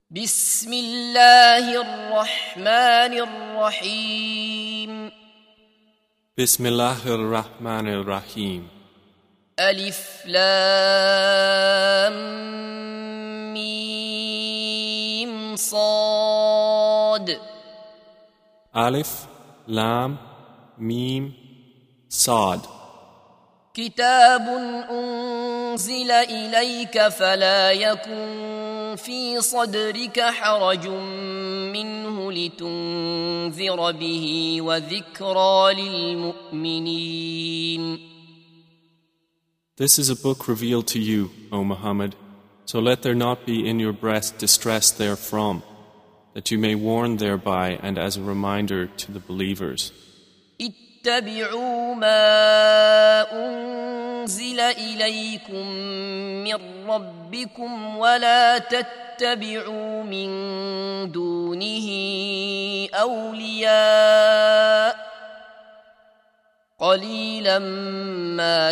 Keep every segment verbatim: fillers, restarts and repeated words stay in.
بسم الله الرحمن الرحيم بسم الله الرحمن الرحيم ألف لام ميم صاد ألف لام ميم صاد كتاب أنزل إليك فلا يكن في صدرك حرج منه لتنذر به وذكرى للمؤمنين. This is a book revealed to you, O Muhammad, so let there not be in your breast distress therefrom, that you may warn thereby and as a reminder to the believers. اتبعوا ما أنزل إليكم من ربكم ولا تتبعوا من دونه أولياء قليلا ما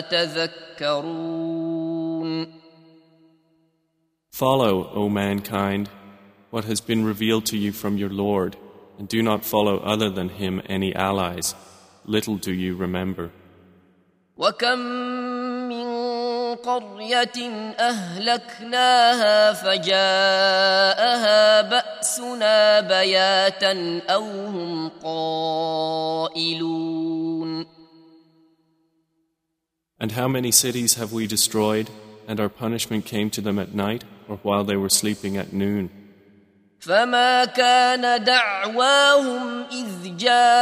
تذكرون. Follow, O mankind, what has been revealed to you from your Lord, and do not follow other than him any allies. Little do you remember. وكم من قرية أهلكناها فجاءها بأسنا بياتا أو هم قائلون. And how many cities have we destroyed, and our punishment came to them at night, or while they were sleeping at noon? فما كان دعواهم إذ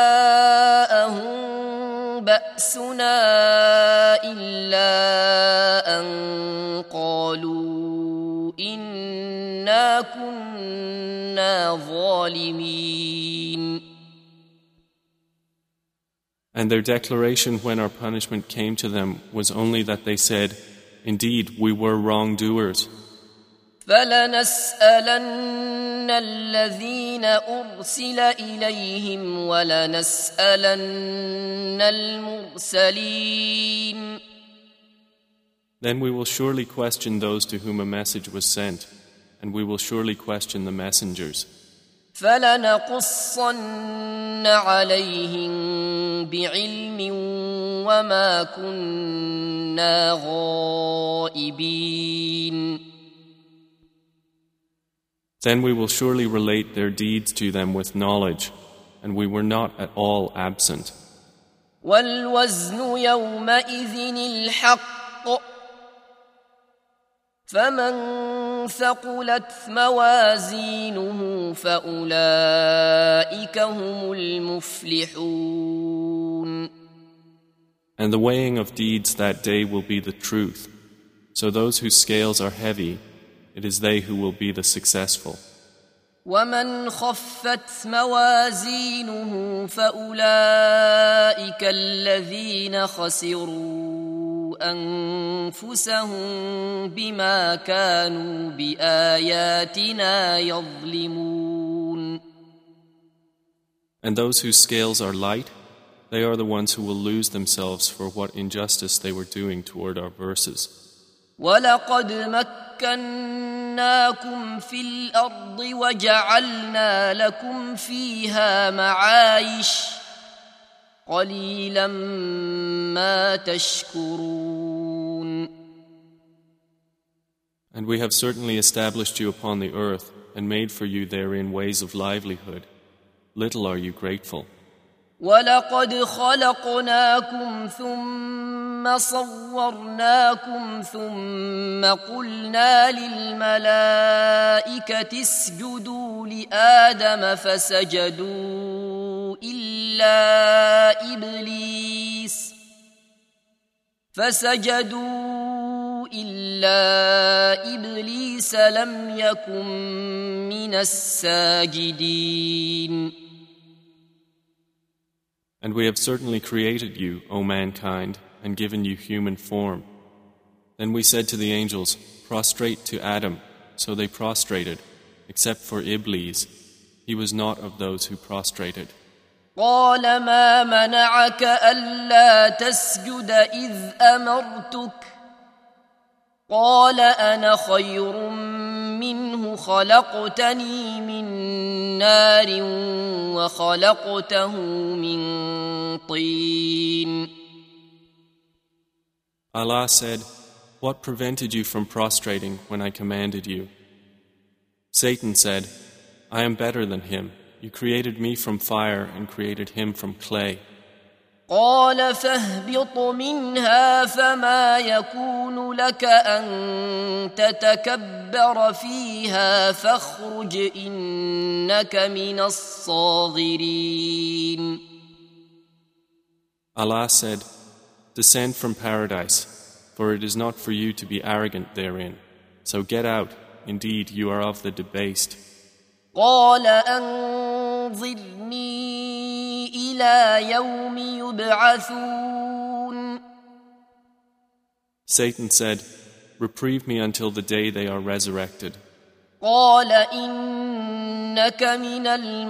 جاءهم بأسنا إلا أن قالوا إنا كنا ظالمين. And their declaration when our punishment came to them was only that they said, "Indeed, we were wrongdoers." فلنسألن الذين أرسل إليهم ولنسألن المرسلين. Then we will surely question those to whom a message was sent, and we will surely question the messengers. فلنقصن عليهم بعلم وما كنا غائبين. Then we will surely relate their deeds to them with knowledge, and we were not at all absent. والوزن يومئذ الحق فمن ثقلت موازينه فأولئك هم المفلحون. And the weighing of deeds that day will be the truth. So those whose scales are heavy, it is they who will be the successful. ومن خفت موازينه فأولئك الذين خسروا أنفسهم بما كانوا بآياتنا يظلمون. And those whose scales are light, they are the ones who will lose themselves for what injustice they were doing toward our verses. ولقد مكناكم في الأرض وجعلنا لكم فيها معايش قليلا ما تشكرون. And we have certainly established you upon the earth and made for you therein ways of livelihood. Little are you grateful. ولقد خلقناكم ثم صورناكم ثم قلنا للملائكة اسجدوا لآدم فسجدوا إلا إبليس فسجدوا إلا إبليس لم يكن من الساجدين. And we have certainly created you, O mankind, and given you human form. Then we said to the angels, "Prostrate to Adam." So they prostrated, except for Iblis. He was not of those who prostrated. قال ما منعك ألا تسجد إذ أمرتك قال أنا خير منه خلقتني من نار وخلقته من طين. Allah said, "What prevented you from prostrating when I commanded you?" Satan said, "I am better than him. You created me from fire and created him from clay." قال فاهبط منها فما يكون لك أن تتكبر فيها فاخرج إنك من الصاغرين. Allah said, "Descend from paradise, for it is not for you to be arrogant therein. So get out, indeed you are of the debased." قال أنظرني إلى يوم يبعثون. Satan said, "Reprieve me until the day they are resurrected." قال إنك من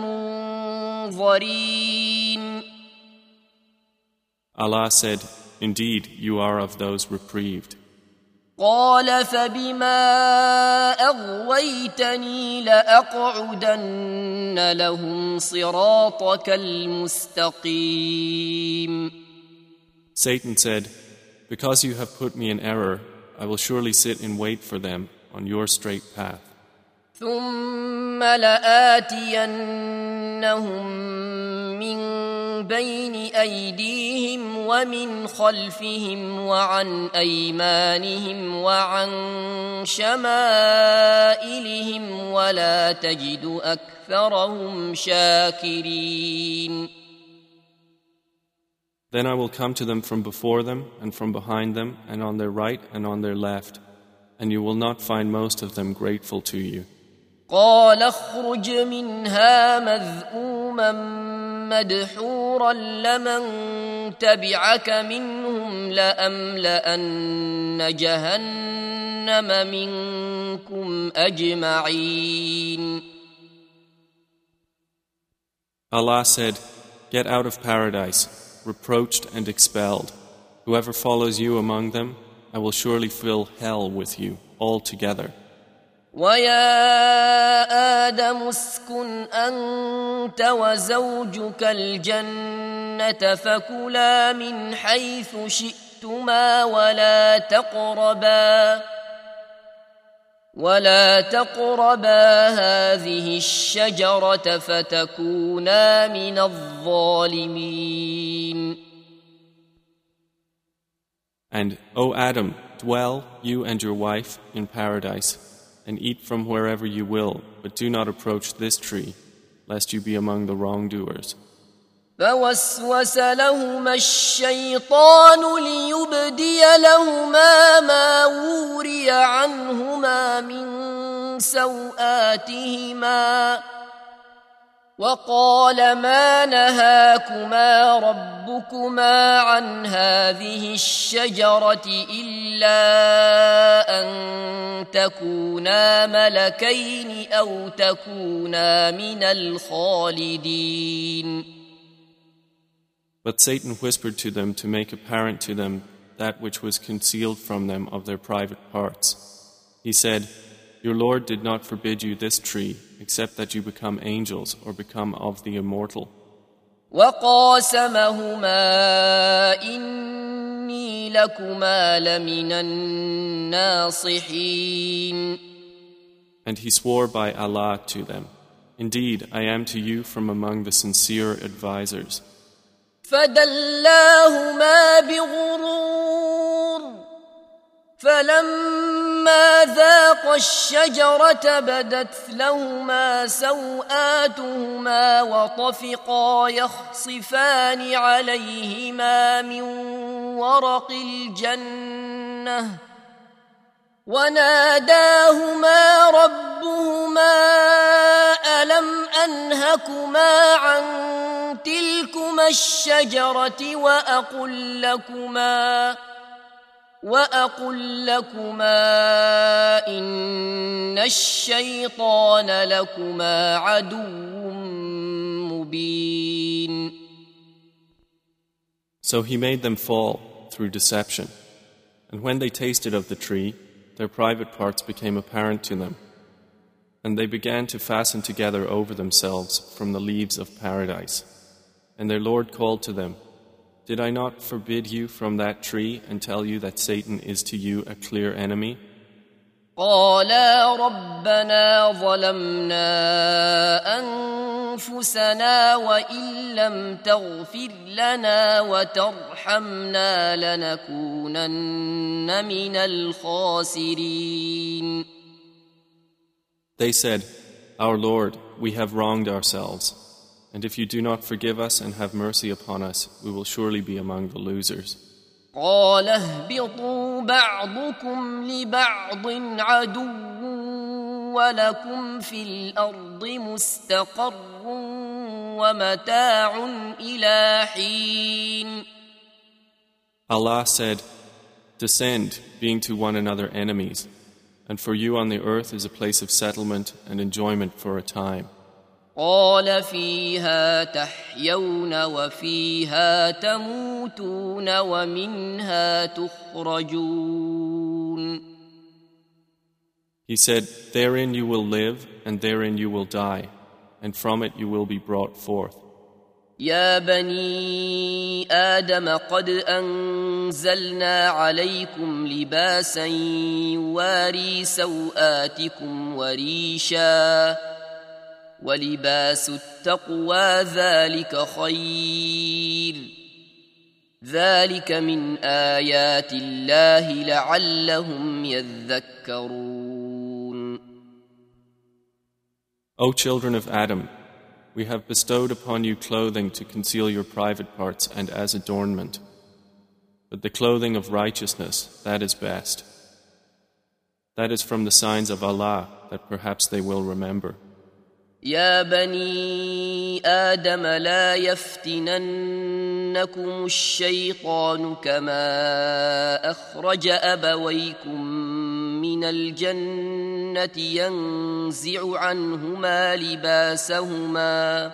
المنظرين. Allah said, "Indeed, you are of those reprieved." قال فبما أغويتني لأقعدن لهم صراطك المستقيم. Satan said, "Because you have put me in error, I will surely sit in wait for them on your straight path. ثم لآتينهم من بين أيديهم ومن خلفهم وعن أيمانهم وعن شمائلهم ولا تجد أكثرهم شاكرين. Then I will come to them from before them and from behind them and on their right and on their left, and you will not find most of them grateful to you. قال اخرج منها مذءوما مدحورا لمن تبعك منهم لأملأن جهنم منكم أجمعين. Allah said, "Get out of paradise, reproached and expelled. Whoever follows you among them, I will surely fill hell with you altogether." ويا آدم اسكن أنت وزوجك الجنة فكلا من حيث شئتما ولا تقربا ولا تقربا هذه الشجرة فتكونا من الظالمين. And, O Adam, dwell, you and your wife, in paradise, and eat from wherever you will, but do not approach this tree, lest you be among the wrongdoers. فوسوس لهما الشيطان ليبدي لهما ما وري عنهما من سوآتهما وقال ما نهاكما ربكما عن هذه الشجرة إلا أن تكونا ملكين أو تكونا من الخالدين. But Satan whispered to them to make apparent to them that which was concealed from them of their private parts. He said, "Your Lord did not forbid you this tree, except that you become angels or become of the immortal." وقاسمهما إني لكما لمن الناصحين. And he swore by Allah to them, "Indeed, I am to you from among the sincere advisors." فدلاهما بغرور فلما ذاقا الشجرة بدت لهما سوآتهما وطفقا يخصفان عليهما من ورق الجنة وناداهما ربهما ألم أنهكما عن تلكما الشجرة وأقل لكما وأقل لكما إن الشيطان لكما عدو مبين. So he made them fall through deception, and when they tasted of the tree, their private parts became apparent to them, And they began to fasten together over themselves from the leaves of paradise. And their Lord called to them, "Did I not forbid you from that tree and tell you that Satan is to you a clear enemy?" قالا ربنا ظلمنا أنفسنا وإن لم تغفر لنا وترحمنا لنكونن من الخاسرين. They said, "Our Lord, we have wronged ourselves, and if you do not forgive us and have mercy upon us, we will surely be among the losers." قال اهبطوا بعضكم لبعض عدو ولكم في الأرض مستقر ومتاع إلى حين. Allah said, "Descend, being to one another enemies, and for you on the earth is a place of settlement and enjoyment for a time." قال فيها تحيون وفيها تموتون ومنها تخرجون. He said, "Therein you will live, and therein you will die, and from it you will be brought forth." يا بني آدم قد أنزلنا عليكم لباسا يواري سوآتكم وريشا ولباس التقوى ذلك خير ذلك من آيات الله لعلهم يذكرون. O children of Adam, we have bestowed upon you clothing to conceal your private parts and as adornment. But the clothing of righteousness, that is best. That is from the signs of Allah that perhaps they will remember. يا بني آدم لا يفتننكم الشيطان كما أخرج أبويكم من الجنة ينزع عنهما لباسهما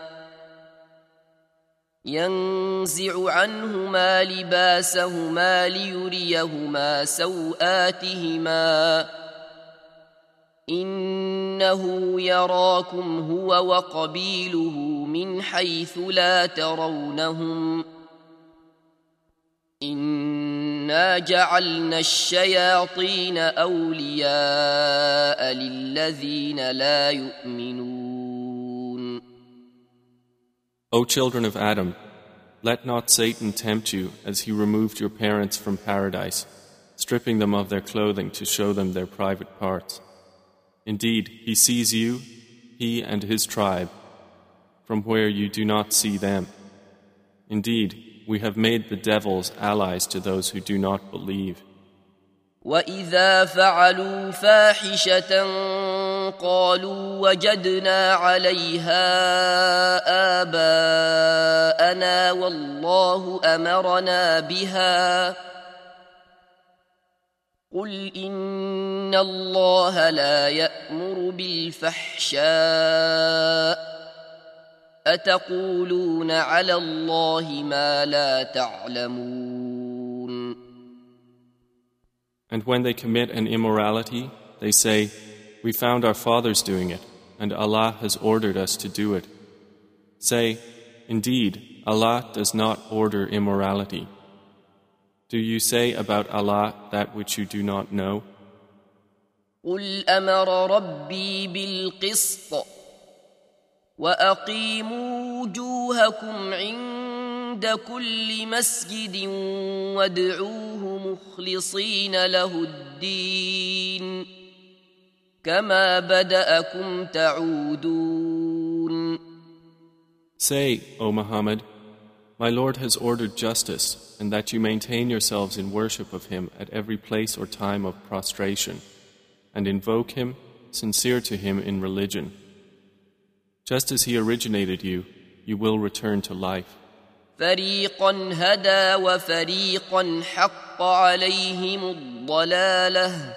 ينزع عنهما لباسهما ليريهما سوآتهما إنه يراكم هو وقبيله من حيث لا ترونهم إنا جعلنا الشياطين أولياء للذين لا يؤمنون. O children of Adam, let not Satan tempt you as he removed your parents from paradise, stripping them of their clothing to show them their private parts. Indeed, he sees you, he and his tribe, from where you do not see them. Indeed, we have made the devils allies to those who do not believe. وَإِذَا فَعَلُوا فَاحِشَةً قَالُوا وَجَدْنَا عَلَيْهَا آبَاءَنَا وَاللَّهُ أَمَرَنَا بِهَا قل إن الله لا يأمر بالفحشاء أتقولون على الله ما لا تعلمون. And when they commit an immorality, they say, "We found our fathers doing it, and Allah has ordered us to do it." Say, "Indeed, Allah does not order immorality." Do you say about Allah that which you do not know? قل أمر ربي بالقسط وأقيموا وجوهكم عند كل مسجد وادعوه مخلصين له الدين كما بدأكم تعودون. Say, O Muhammad, my Lord has ordered justice, and that you maintain yourselves in worship of Him at every place or time of prostration, and invoke Him, sincere to Him in religion. Just as He originated you, you will return to life. فريقا هدى وفريقا حق عليهم الضلالة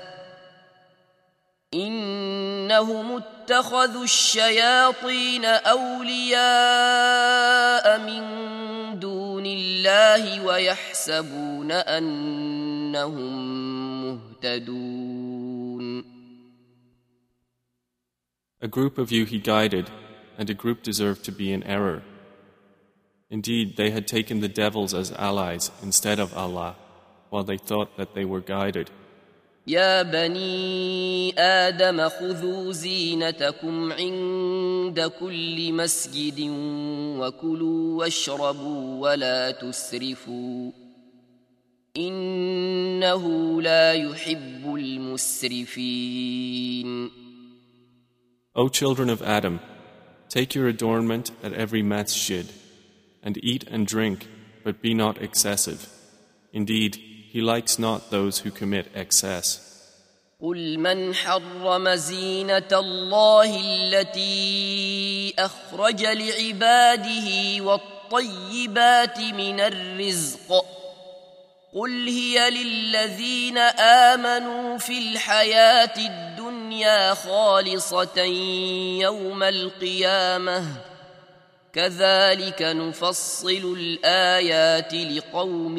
إنهم اتخذوا الشياطين أولياء من دون الله ويحسبون أنهم مهتدون. A group of you he guided, and a group deserved to be in error. Indeed, they had taken the devils as allies instead of Allah, while they thought that they were guided. يا بني آدم خذوا زينتكم عند كل مسجد وكلوا واشربوا ولا تسرفوا إنه لا يحب المسرفين. O children of Adam, take your adornment at every masjid, and eat and drink, but be not excessive. Indeed, He likes not those who commit excess. قل من حرم زينة الله التي أخرج لعباده والطيبات من الرزق قل هي للذين آمنوا في الحياة الدنيا خالصة يوم القيامة كذلك نفصل الآيات لقوم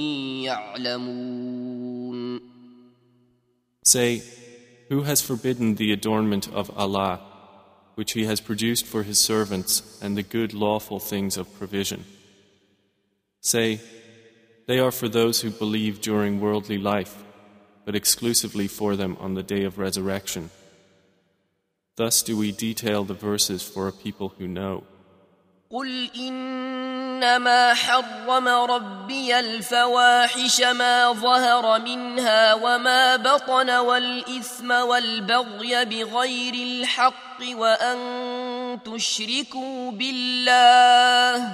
يعلمون. Say, who has forbidden the adornment of Allah, which He has produced for His servants and the good lawful things of provision? Say, they are for those who believe during worldly life, but exclusively for them on the day of resurrection. Thus do we detail the verses for a people who know. قل إنما حرم ربي الفواحش ما ظهر منها وما بطن والإثم والبغي بغير الحق وأن تشركوا بالله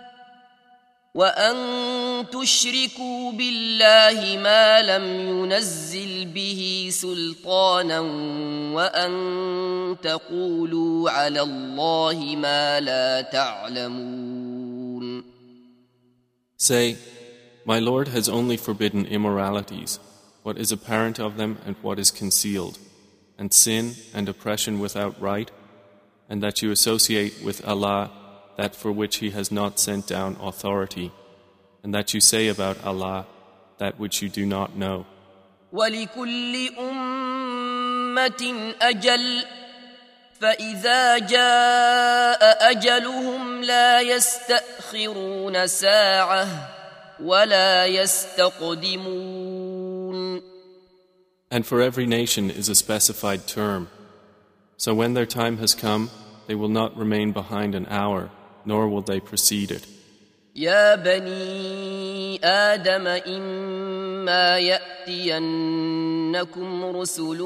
وأن تشركوا بالله ما لم ينزل به سلطانا وأن تقولوا على الله ما لا تعلمون. Say, my Lord has only forbidden immoralities, what is apparent of them and what is concealed, and sin and oppression without right, and that you associate with Allah that for which He has not sent down authority, and that you say about Allah that which you do not know. وَلِكُلِّ أُمَّةٍ أَجَلٌ فَإِذَا جَاءَ أَجَلُهُمْ لَا يَسْتَأْخِرُونَ سَاعَةً وَلَا يَسْتَقْدِمُونَ. And for every nation is a specified term. So when their time has come, they will not remain behind an hour, nor will they precede it. يا بني آدم إما يأتينكم رسل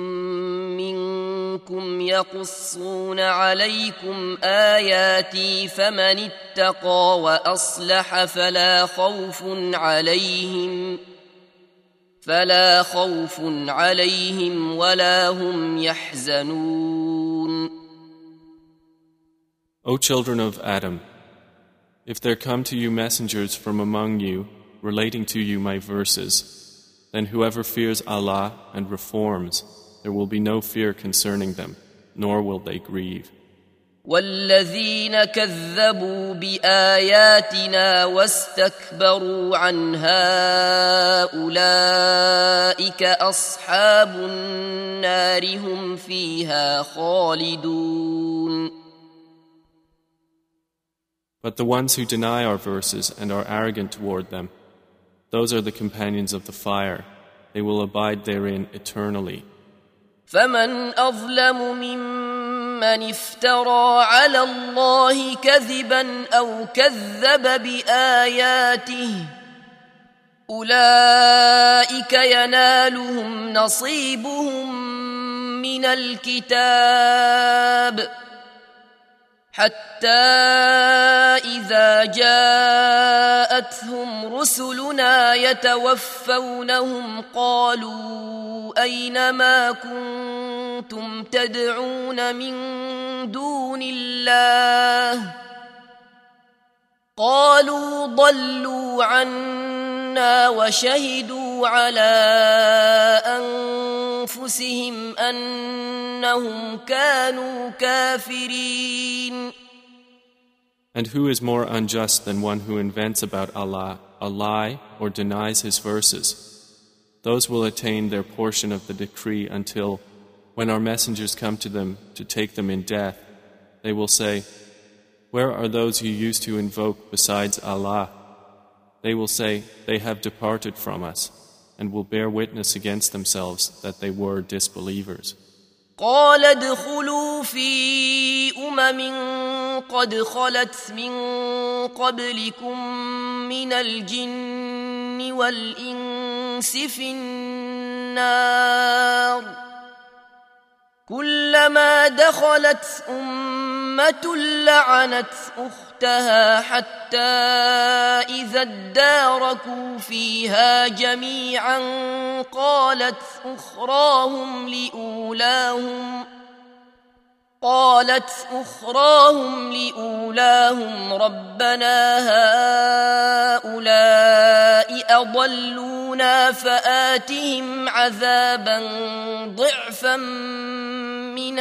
منكم يقصون عليكم آياتي فمن اتقى وأصلح فلا خوف عليهم فلا خوف عليهم ولا هم يحزنون. O children of Adam, if there come to you messengers from among you, relating to you my verses, then whoever fears Allah and reforms, there will be no fear concerning them, nor will they grieve. والذين كذبوا بآياتنا واستكبروا عنها أولئك أصحاب النار هم فيها خالدون. But the ones who deny our verses and are arrogant toward them, those are the companions of the fire. They will abide therein eternally. فمن أظلم ممن افترى على الله كذبا أو كذب بآياته أولئك ينالهم نصيبهم من الكتاب حتى إذا جاءتهم رسلنا يتوفونهم قالوا أين ما كنتم تدعون من دون الله قالوا ضلوا عنا وشهدوا على أنفسهم أنهم كانوا كافرين. And who is more unjust than one who invents about Allah a lie or denies His verses? Those will attain their portion of the decree until, when our messengers come to them to take them in death, they will say, "Where are those you used to invoke besides Allah?" They will say, "They have departed from us," and will bear witness against themselves that they were disbelievers. قال ادخلوا في أمم قد خلت من قبلكم من الجن والإنس في النار كلما دخلت أمة لعنت أختها حتى إذا اداركوا فيها جميعا قالت أخراهم لأولاهم قالت أخراهم لأولاهم ربنا هؤلاء أضلونا فآتهم عذابا ضعفا من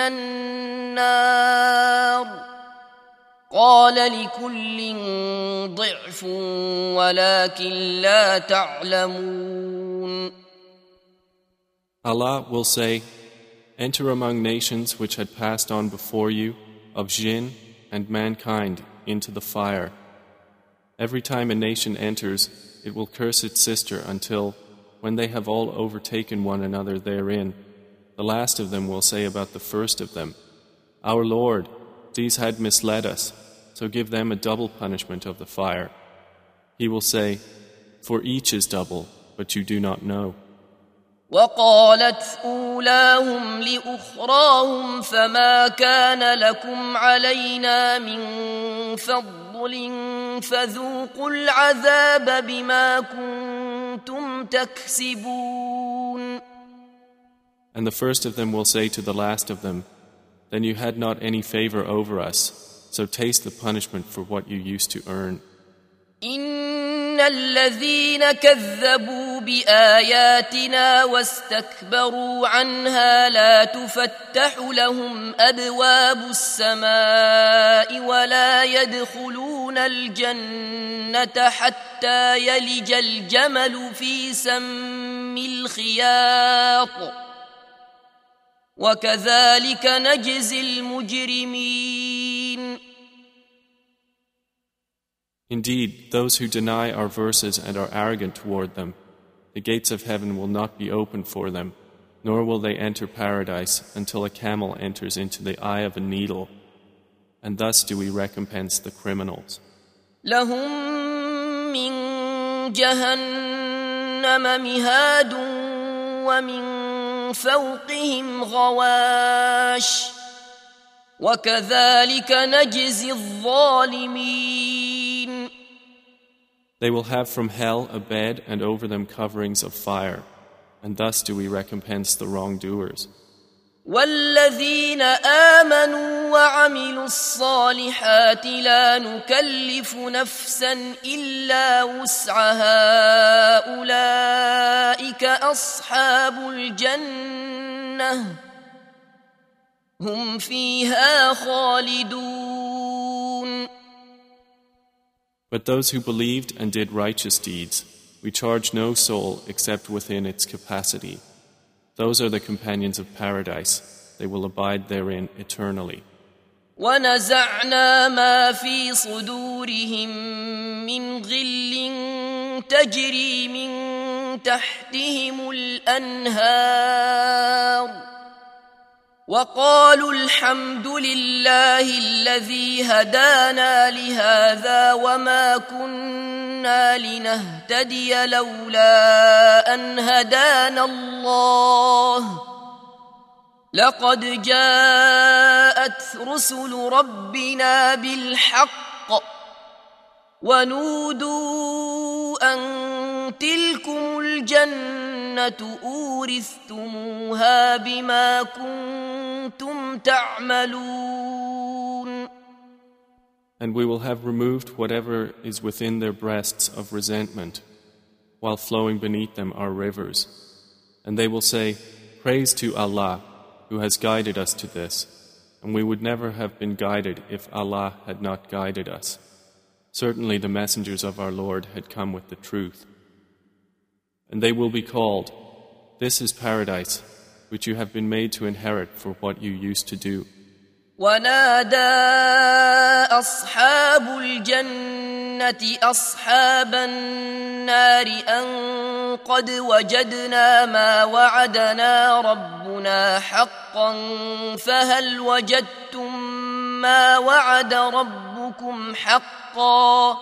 النار قال لكل ضعف ولكن لا تعلمون. Allah will say, "Enter among nations which had passed on before you, of jinn and mankind, into the fire. Every time a nation enters, it will curse its sister until, when they have all overtaken one another therein, the last of them will say about the first of them, 'Our Lord, these had misled us, so give them a double punishment of the fire.' He will say, 'For each is double, but you do not know.'" وقالت أولاهم لأخراهم فما كان لكم علينا من فضل فذوقوا العذاب بما كنتم تكسبون. And the first of them will say to the last of them, "Then you had not any favor over us, so taste the punishment for what you used to earn." إن الذين كذبوا بآياتنا واستكبروا عنها لا تفتح لهم أبواب السماء ولا يدخلون الجنة حتى يلج الجمل في سم الخياط وكذلك نجزي المجرمين. Indeed, those who deny our verses and are arrogant toward them, the gates of heaven will not be opened for them, nor will they enter paradise until a camel enters into the eye of a needle, and thus do we recompense the criminals. لهم من جهنم مهاد ومن فوقهم غواش وكذلك نجزي الظالمين. They will have from hell a bed and over them coverings of fire, and thus do we recompense the wrongdoers. والذين آمنوا وعملوا الصالحات لا نكلف نفسا إلا وسعها أولئك أصحاب الجنة هم فيها خالدون. But those who believed and did righteous deeds, we charge no soul except within its capacity. Those are the companions of paradise. They will abide therein eternally. ونزعنا ما في صدورهم من غل تجري من تحتهم الأنهار وقالوا الحمد لله الذي هدانا لهذا وما كنا لنهتدي لولا أن هدانا الله لقد جاءت رسل ربنا بالحق ونودوا أن تلكم الجنة أورثتموها بما كنتم تعملون. And we will have removed whatever is within their breasts of resentment, while flowing beneath them are rivers. And they will say, "Praise to Allah, who has guided us to this, and we would never have been guided if Allah had not guided us. Certainly the messengers of our Lord had come with the truth." And they will be called, "This is paradise. which you have been made to inherit for what you used to do. ونادى أصحاب الجنة أصحاب النار أن قد وجدنا ما وعدنا ربنا حقا فهل وجدتم ما وعد ربكم حقا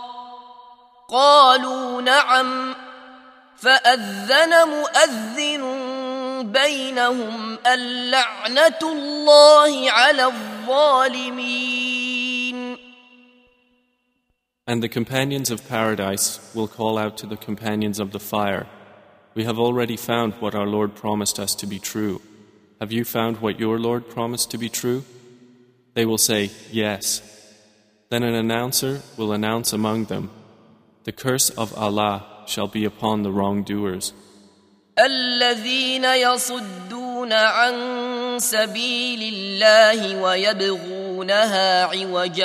قالوا نعم فأذن مؤذن بينهم اللعنة الله على الظالمين. And the companions of paradise will call out to the companions of the fire, "We have already found what our Lord promised us to be true. Have you found what your Lord promised to be true?" They will say, "Yes." Then an announcer will announce among them, "The curse of Allah shall be upon the wrongdoers." الذين يصدون عن سبيل الله ويبغونها عوجا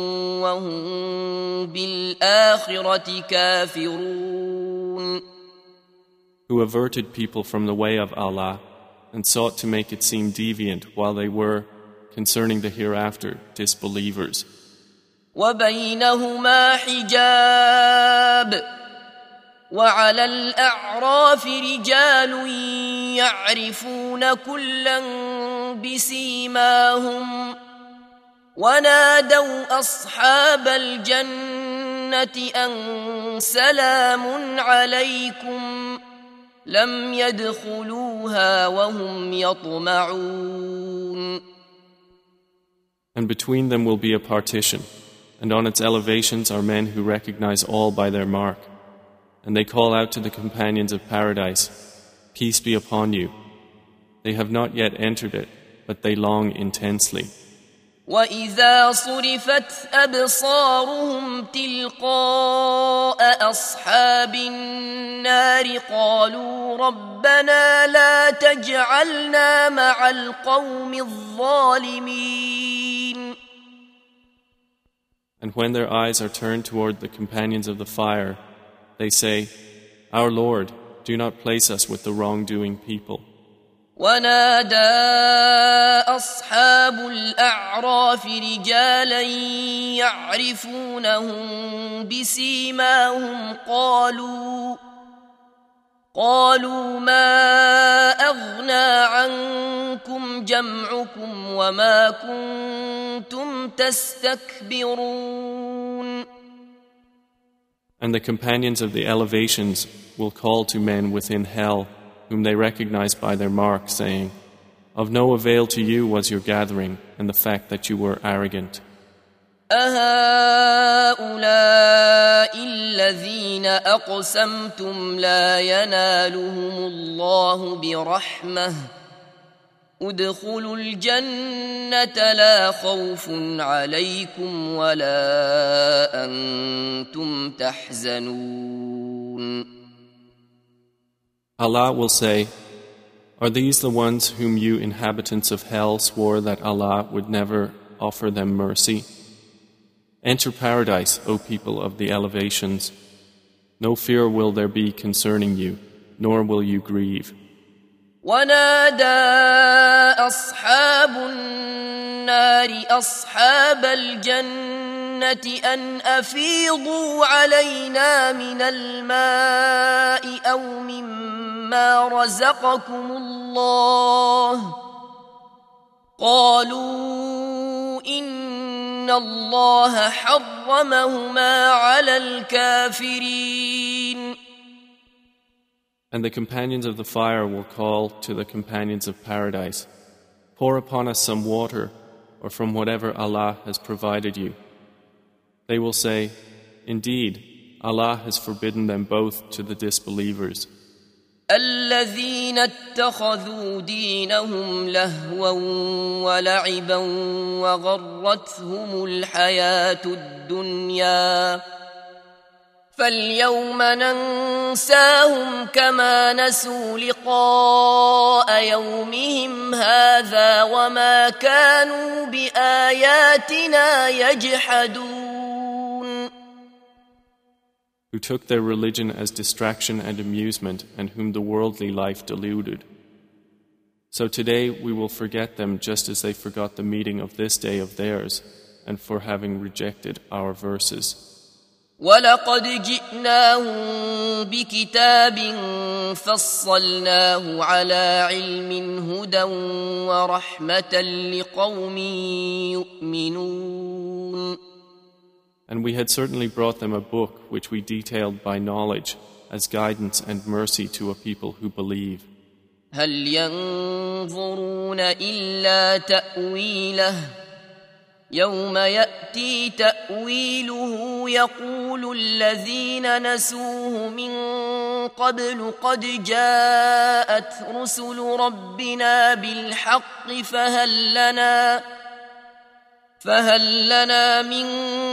وهم بالآخرة كافرون. Who averted people from the way of Allah and sought to make it seem deviant while they were, concerning the hereafter, disbelievers. وبينهما حجاب وعلى الأعراف رجال يعرفون كلا بسيماهم ونادوا أصحاب الجنة أن سلام عليكم لم يدخلوها وهم يطمعون. And between them will be a partition, and on its elevations are men who recognize all by their mark. And they call out to the companions of paradise, "Peace be upon you." They have not yet entered it, but they long intensely. وَإِذَا صُرِفَتْ أَبْصَارُهُمْ تِلْقَاءَ أَصْحَابِ النَّارِ قَالُوا رَبَّنَا لَا تَجْعَلْنَا مَعَ الْقَوْمِ الظَّالِمِينَ. And when their eyes are turned toward the companions of the fire, they say, "Our Lord, do not place us with the wrongdoing people." ونادى أصحاب الأعراف رجالا يعرفونهم بسيماهم قالوا قالوا ما أغنى عنكم جمعكم وما كنتم تستكبرون. And the companions of the elevations will call to men within hell, whom they recognize by their mark, saying, "Of no avail to you was your gathering and the fact that you were arrogant." أهؤلاء الذين أقسمتم لا ينالهم الله برحمة ادخلوا الجنة لا خوف عليكم ولا أنتم تحزنون. Allah will say, "Are these the ones whom you inhabitants of hell swore that Allah would never offer them mercy? Enter paradise, O people of the elevations. No fear will there be concerning you, nor will you grieve." ونادى أصحاب النار أصحاب الجنة أن أفيضوا علينا من الماء أو مما رزقكم الله قالوا إن الله حرمهما على الكافرين. And the companions of the fire will call to the companions of paradise, "Pour upon us some water, or from whatever Allah has provided you." They will say, "Indeed, Allah has forbidden them both to the disbelievers." الذين اتخذوا دينهم لهوا ولعبا وغرتهم الحياة الدنيا فاليوم ننساهم كما نسوا لقاء يومهم هذا وما كانوا بآياتنا يجحدون. Who took their religion as distraction and amusement and whom the worldly life deluded. So today we will forget them just as they forgot the meeting of this day of theirs, and for having rejected our verses. وَلَقَدْ جِئْنَاهُمْ بِكِتَابٍ فَصَّلْنَاهُ عَلَى عِلْمٍ هُدًى وَرَحْمَةً لِقَوْمٍ يُؤْمِنُونَ. And we had certainly brought them a book which we detailed by knowledge as guidance and mercy to a people who believe. هَلْ يَنظُرُونَ إِلَّا تَأْوِيلَهُ يَوْمَ يَأْتِي تَأْوِيلُهُ يَقُولُ الَّذِينَ نَسُوهُ مِن قَبْلُ قَدْ جَاءَتْ رُسُلُ رَبِّنَا بِالْحَقِّ فَهَلْ لَنَا فَهَلْ لَنَا مِن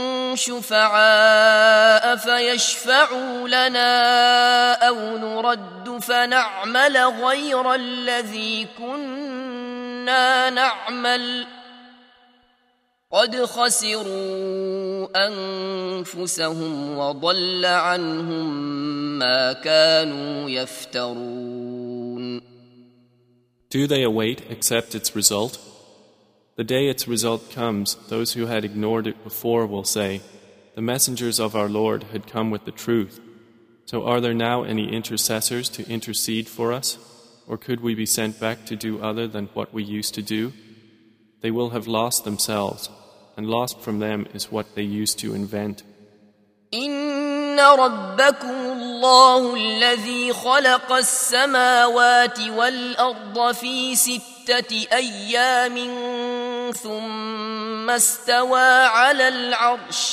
شُفَعَاءَ فَيَشْفَعُوا لَنَا أَوْ نُرَدُّ فَنَعْمَلَ غَيْرَ الَّذِي كُنَّا نَعْمَلُ قَدْ خَسِرُوا أَنفُسَهُمْ وَضَلَّ عَنْهُمْ مَا كَانُوا يَفْتَرُونَ. Do they await except its result? The day its result comes, those who had ignored it before will say, "The messengers of our Lord had come with the truth. So are there now any intercessors to intercede for us? Or could we be sent back to do other than what we used to do?" They will have lost themselves, and lost from them is what they used to invent. إِنَّ رَبَّكُمُ اللَّهُ الَّذِي خَلَقَ السَّمَاوَاتِ وَالْأَرْضَ فِي سِتَّةِ أَيَّامٍ ثُمَّ اسْتَوَى عَلَى الْعَرْشِ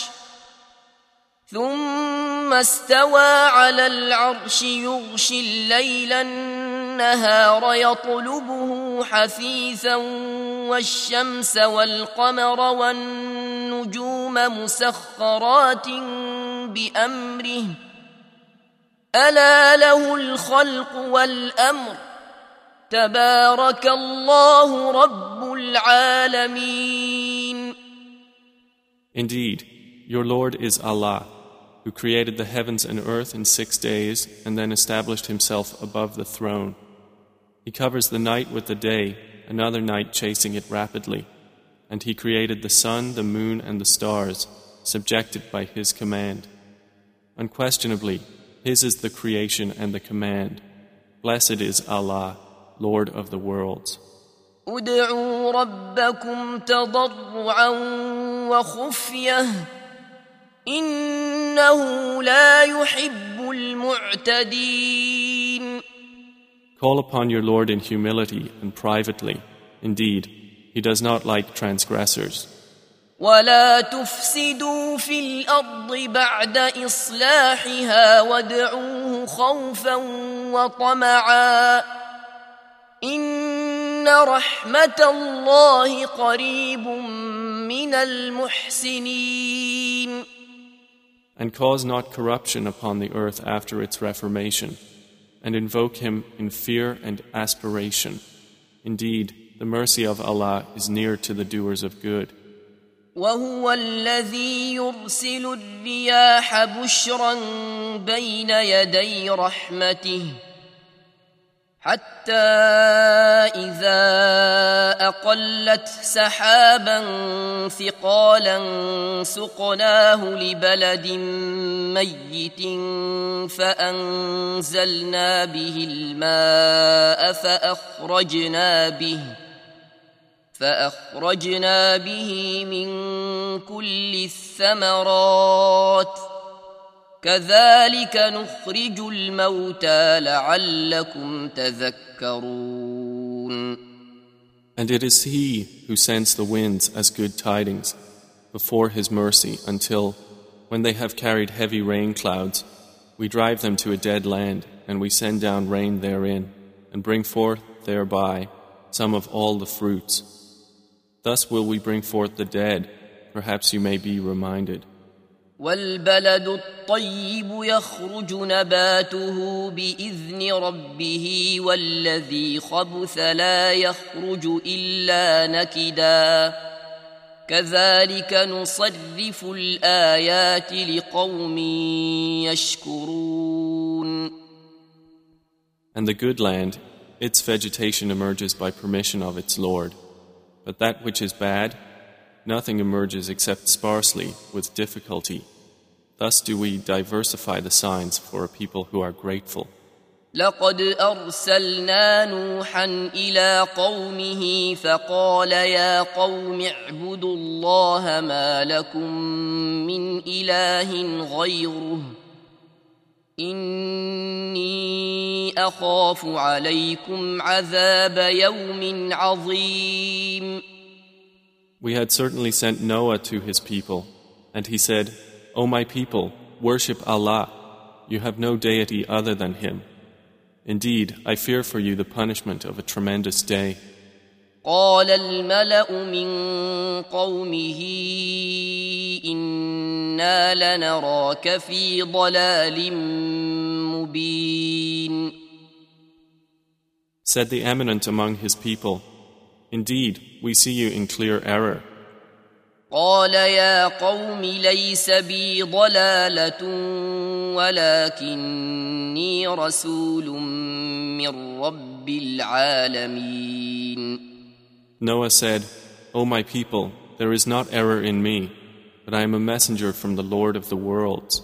ثُمَّ اسْتَوَى عَلَى الْعَرْشِ يُغْشِي اللَّيْلَ النَّهَارَ يَطْلُبُهُ حَثِيثًا وَالشَّمْسَ وَالْقَمَرَ وَالنُّجُومَ مُسَخَّرَاتٍ بِأَمْرِهِ أَلَا لَهُ الْخَلْقُ وَالْأَمْرُ تَبَارَكَ اللَّهُ رَبُّ الْعَالَمِينَ. Indeed, your Lord is Allah, who created the heavens and earth in six days and then established himself above the throne. He covers the night with the day, another night chasing it rapidly, and he created the sun, the moon, and the stars, subjected by his command. Unquestionably, his is the creation and the command. Blessed is Allah, Lord of the worlds. ادعوا ربكم تضرعا وخفية إنه لا يحب المعتدين. Call upon your Lord in humility and privately. Indeed, he does not like transgressors. ولا تفسدوا في الأرض بعد إصلاحها وادعوه خوفا وطمعا إن رحمة الله قريب من المحسنين. And cause not corruption upon the earth after its reformation, and invoke him in fear and aspiration. Indeed, the mercy of Allah is near to the doers of good. وهو الذي يرسل الرياح بشرا بين يدي رحمته حتى إذا أقلت سحابا ثقالا سقناه لبلد ميت فأنزلنا به الماء فأخرجنا به فأخرجنا به من كل الثمرات كذلك نخرج الموتى لعلكم تذكرون. And it is He who sends the winds as good tidings before His mercy until, when they have carried heavy rain clouds, we drive them to a dead land and we send down rain therein and bring forth thereby some of all the fruits. Thus will we bring forth the dead, perhaps you may be reminded. والبلد الطيب يخرج نباته بإذن ربه والذي خبث لا يخرج إلا نكدا كذلك نصرف الآيات لقوم يشكرون. And the good land its vegetation emerges by permission of its Lord. But that which is bad, nothing emerges except sparsely, with difficulty. Thus do we diversify the signs for a people who are grateful. لقد أرسلنا نوحا إلى قومه فقال يا قوم اعبدوا الله ما لكم من إله غيره إني أخاف عليكم عذاب يوم عظيم. We had certainly sent Noah to his people, and he said, O my people, worship Allah. You have no deity other than Him. Indeed, I fear for you the punishment of a tremendous day. قال الملأ من قومه إنا لنراك في ضلال مبين. Said the eminent among his people, Indeed, we see you in clear error. قال يا قوم ليس بي ضلالة ولكني رسول من رب العالمين. Noah said, O my people, there is not error in me, but I am a messenger from the Lord of the worlds.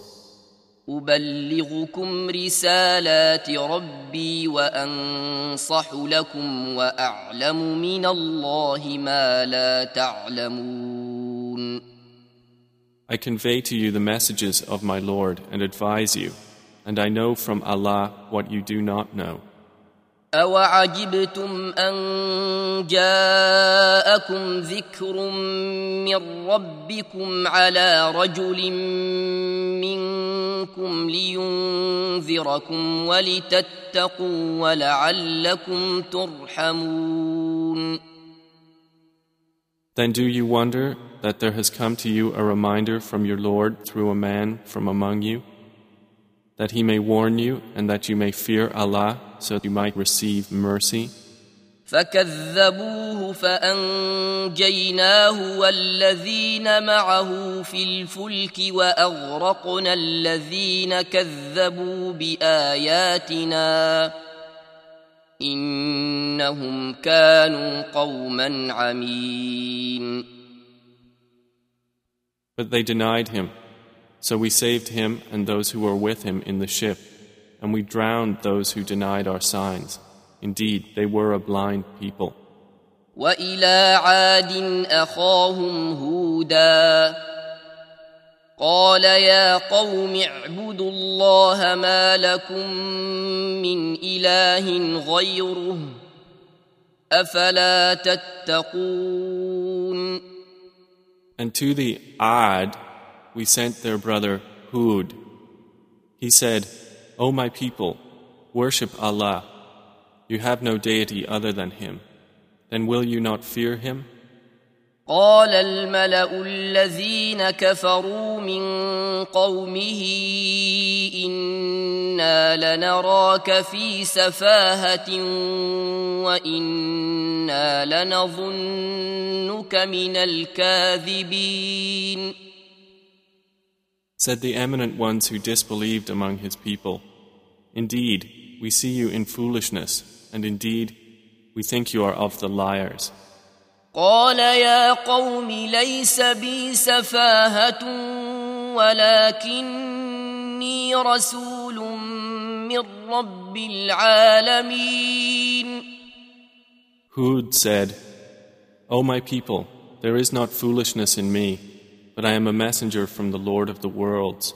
أبلغكم رسالات ربي وأنصح لكم وأعلم من الله ما لا تعلمون. I convey to you the messages of my Lord and advise you, and I know from Allah what you do not know. أَوَعَجِبْتُمْ أَنْ جَاءَكُمْ ذِكْرٌ مِّن رَّبِّكُمْ عَلَى رَجُلٍ مِّنكُمْ لِيُنذِرَكُمْ وَلِتَتَّقُوا وَلَعَلَّكُمْ تُرْحَمُونَ. Then do you wonder that there has come to you a reminder from your Lord through a man from among you, that he may warn you and that you may fear Allah so you might receive mercy? فكذبوه فأنجيناه والذين معه في الفلك وأغرقنا الذين كذبوا بآياتنا إنهم كانوا قوما عمين. But they denied him, so we saved him and those who were with him in the ship, and we drowned those who denied our signs. Indeed, they were a blind people. وَإِلَى عَادٍ أَخَاهُمْ هُودًا قَالَ يَا قَوْمِ اعْبُدُوا اللَّهَ مَا لَكُمْ مِنْ إِلَٰهٍ غَيْرُهُ أَفَلَا تَتَّقُونَ. And to the Ad we sent their brother Hud. He said, O my people, worship Allah. You have no deity other than Him. Then will you not fear Him? قال الملأ الذين كفروا من قومه إنا لنراك في سفاهة وإنا لنظنك من الكاذبين. Said the eminent ones who disbelieved among his people, Indeed, we see you in foolishness, and indeed, we think you are of the liars. قال يا قوم ليس بي سفاهة ولكني رسول من رب العالمين. Hud said, O my people, there is not foolishness in me, but I am a messenger from the Lord of the worlds.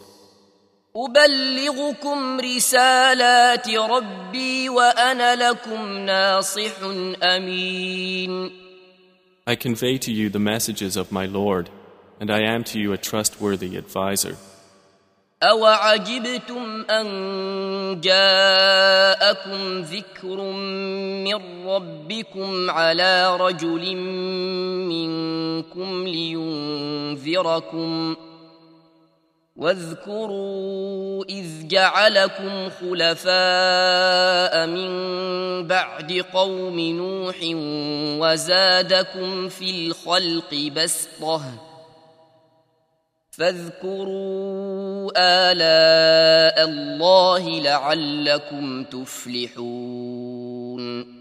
أبلغكم رسالات ربي وأنا لكم ناصح أمين. I convey to you the messages of my Lord, and I am to you a trustworthy advisor. أَوَعَجِبْتُمْ أَنْ جَاءَكُمْ ذِكْرٌ مِّن رَّبِّكُمْ عَلَى رَجُلٍ مِّنكُمْ لِيُنذِرَكُمْ واذكروا إذ جعلكم خلفاء من بعد قوم نوح وزادكم في الخلق بسطة فاذكروا آلاء الله لعلكم تفلحون.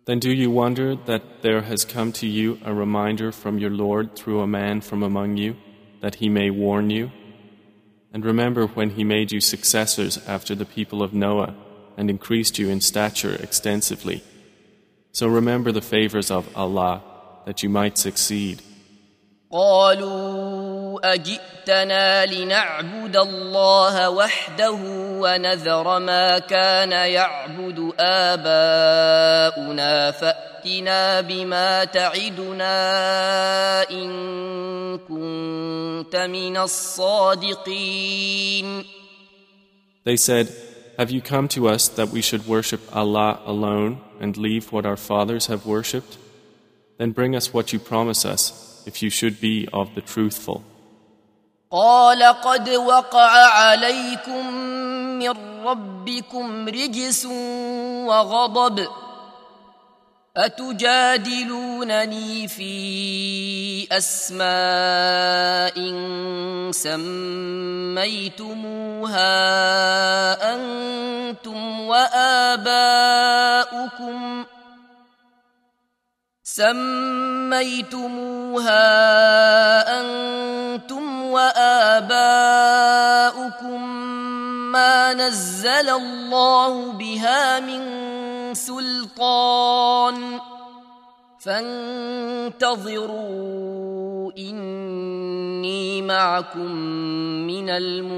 Then do you wonder that there has come to you a reminder from your Lord through a man from among you, that he may warn you? And remember when he made you successors after the people of Noah and increased you in stature extensively. So remember the favors of Allah, that you might succeed. قالوا أجئتنا لنعبد الله وحده ونذر ما كان يعبد آباؤنا فأتنا بما تعدنا إن كنت من الصادقين. They said, have you come to us that we should worship Allah alone and leave what our fathers have worshipped? Then bring us what you promise us, if you should be of the truthful. قال قد وقع عليكم من ربكم رجس وغضب أتجادلونني في أسماء سميتموها أنتم وآباؤكم سميتموها أنتم وآباؤكم ما نزل الله بها من سلطان فانتظروا إني معكم من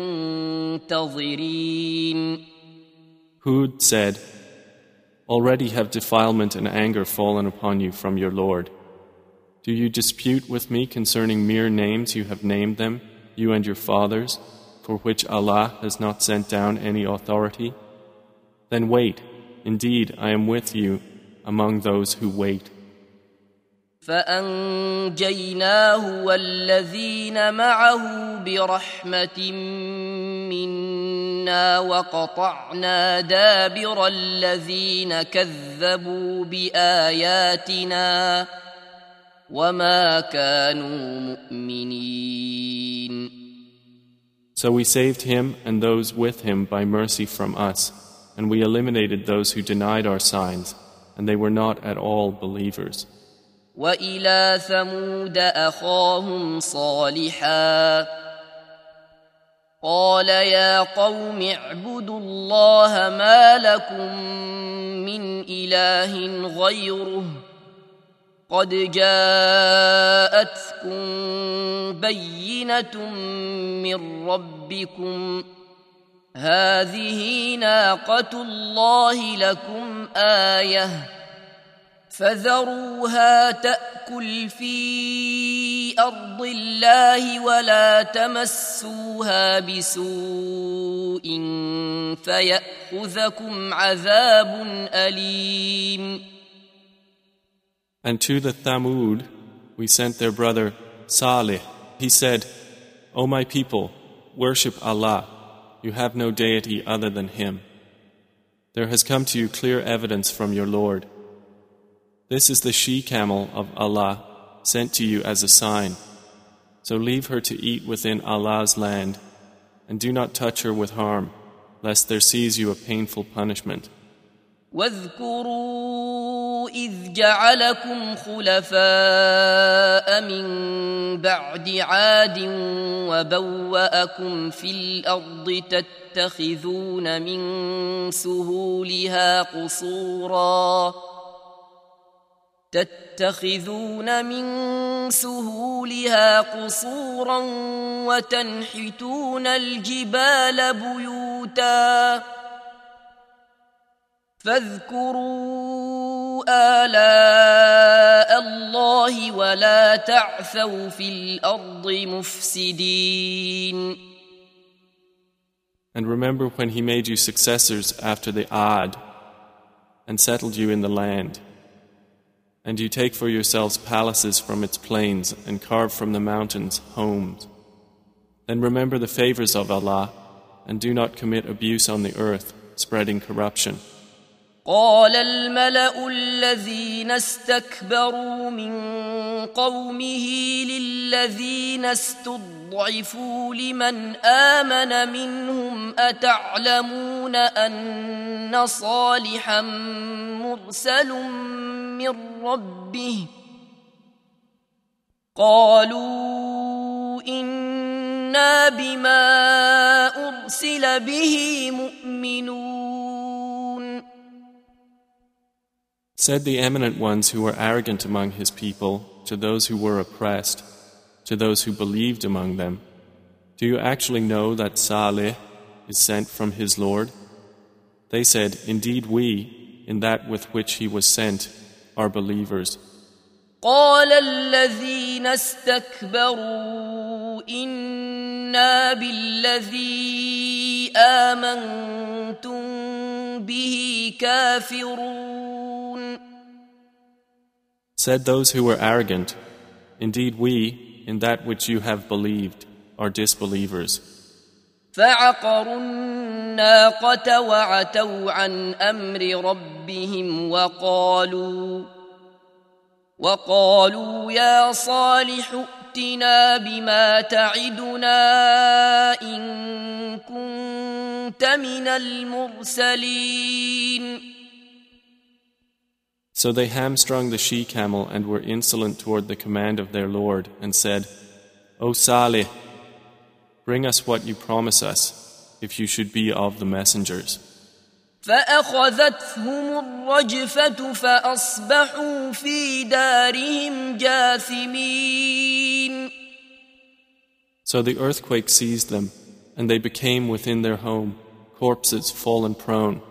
المنتظرين. Hud said, already have defilement and anger fallen upon you from your Lord. Do you dispute with me concerning mere names you have named them, you and your fathers, for which Allah has not sent down any authority? Then wait, indeed I am with you among those who wait. فأنجيناه والذين معه برحمة منا وقطعنا دابر الذين كذبوا بآياتنا وما كانوا مؤمنين. So we saved him and those with him by mercy from us, and we eliminated those who denied our signs, and they were not at all believers. وإلى ثمود أخاهم صالحا قال يا قوم اعبدوا الله ما لكم من إله غيره قد جاءتكم بينة من ربكم هذه ناقة الله لكم آية فذروها تأكل في أرض الله ولا تمسوها بسوء فيأخذكم عذاب أليم. And to the Thamud we sent their brother Salih. He said, O my people, worship Allah. You have no deity other than Him. There has come to you clear evidence from your Lord. This is the she-camel of Allah, sent to you as a sign. So leave her to eat within Allah's land, and do not touch her with harm, lest there seize you a painful punishment. واذكروا إذ جعلكم خلفاء من بعد عاد وبوأكم في الأرض تتخذون من سهولها قصورا تتخذون من سهولها قصورا وتنحتون الجبال بيوتا فاذكروا آلاء الله ولا تعثوا في الأرض مفسدين. And remember when He made you successors after the Ad and settled you in the land. And you take for yourselves palaces from its plains and carve from the mountains homes. Then remember the favors of Allah and do not commit abuse on the earth, spreading corruption. قال الملأ الذين استكبروا من قومه للذين استضعفوا لمن آمن منهم أتعلمون أن صالحا مرسل من ربه قالوا إنا بما أرسل به مؤمنون. Said the eminent ones who were arrogant among his people to those who were oppressed, to those who believed among them, do you actually know that Salih is sent from his Lord? They said, indeed we, in that with which he was sent, are believers. قال الذين استكبروا إنا بالذي آمنتم به كافرون. Said those who were arrogant, indeed we, in that which you have believed, are disbelievers. فعقروا الناقة وعتوا عن أمر ربهم وقالوا وقالوا يا صالح ائتنا بما تعدنا إن كنت من المرسلين. So they hamstrung the she-camel and were insolent toward the command of their Lord and said, O Salih, bring us what you promise us, if you should be of the messengers. فأخذتهم الرجفة فأصبحوا في دارهم جاثمين. So the earthquake seized them, and they became within their home, corpses fallen prone.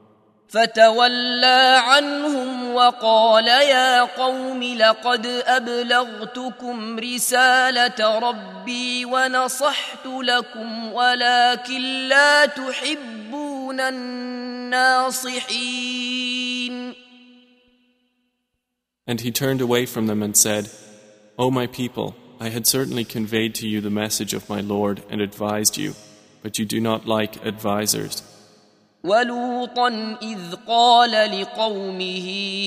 فتولى عنهم وقال يا قوم لقد أبلغتكم رسالة ربي ونصحت لكم ولكن لا تحبون الناصحين. And he turned away from them and said, O my people, I had certainly conveyed to you the message of my Lord and advised you, but you do not like advisers. ولوطا إذ قال لقومه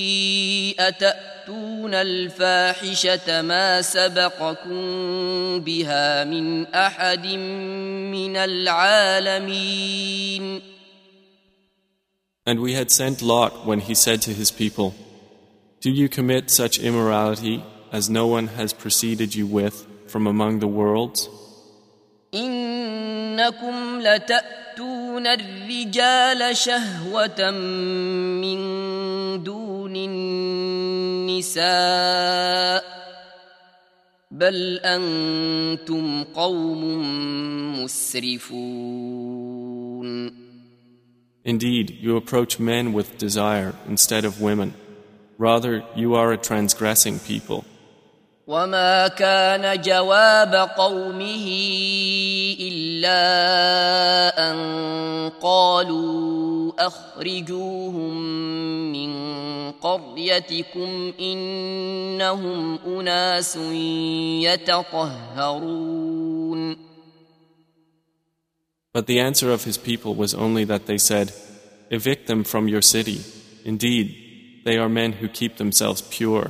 أتأتون الفاحشة ما سبقكم بها من أحد من العالمين. And we had sent Lot when he said to his people, Do you commit such immorality as no one has preceded you with from among the worlds? إنكم لتأتون الرجال شهوة من دون النساء بل أنتم قوم مسرفون. Indeed, you approach men with desire instead of women. Rather, you are a transgressing people. وما كان جواب قومه إلا أن قالوا أخرجوهم من قريتكم إنهم أناس يتطهرون. But the answer of his people was only that they said, Evict them from your city. Indeed, they are men who keep themselves pure.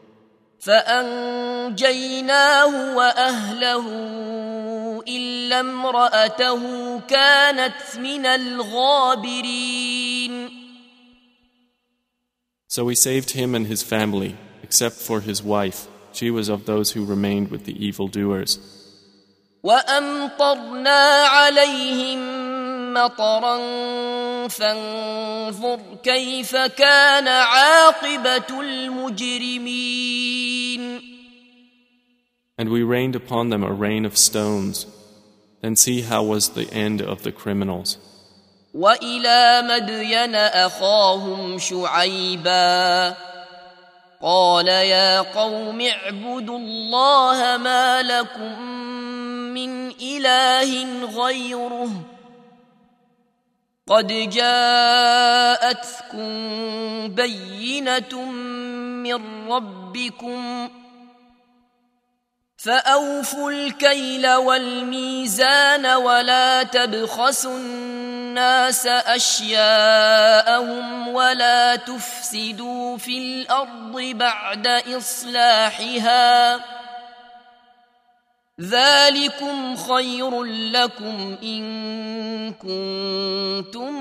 فأنجيناه وأهله إلا امرأته كانت من الغابرين. So we saved him and his family, except for his wife. She was of those who remained with the evildoers. وأمطرنا عليهم مطرا فانظر كيف كان عاقبة المجرمين. And we rained upon them a rain of stones. Then see how was the end of the criminals. وإلى مدين أخاهم شعيبا قال يا قوم اعبدوا الله ما لكم من إله غيره قد جاءتكم بينة من ربكم فأوفوا الكيل والميزان ولا تبخسوا الناس أشياءهم ولا تفسدوا في الأرض بعد إصلاحها ذلكم خير لكم إن كنتم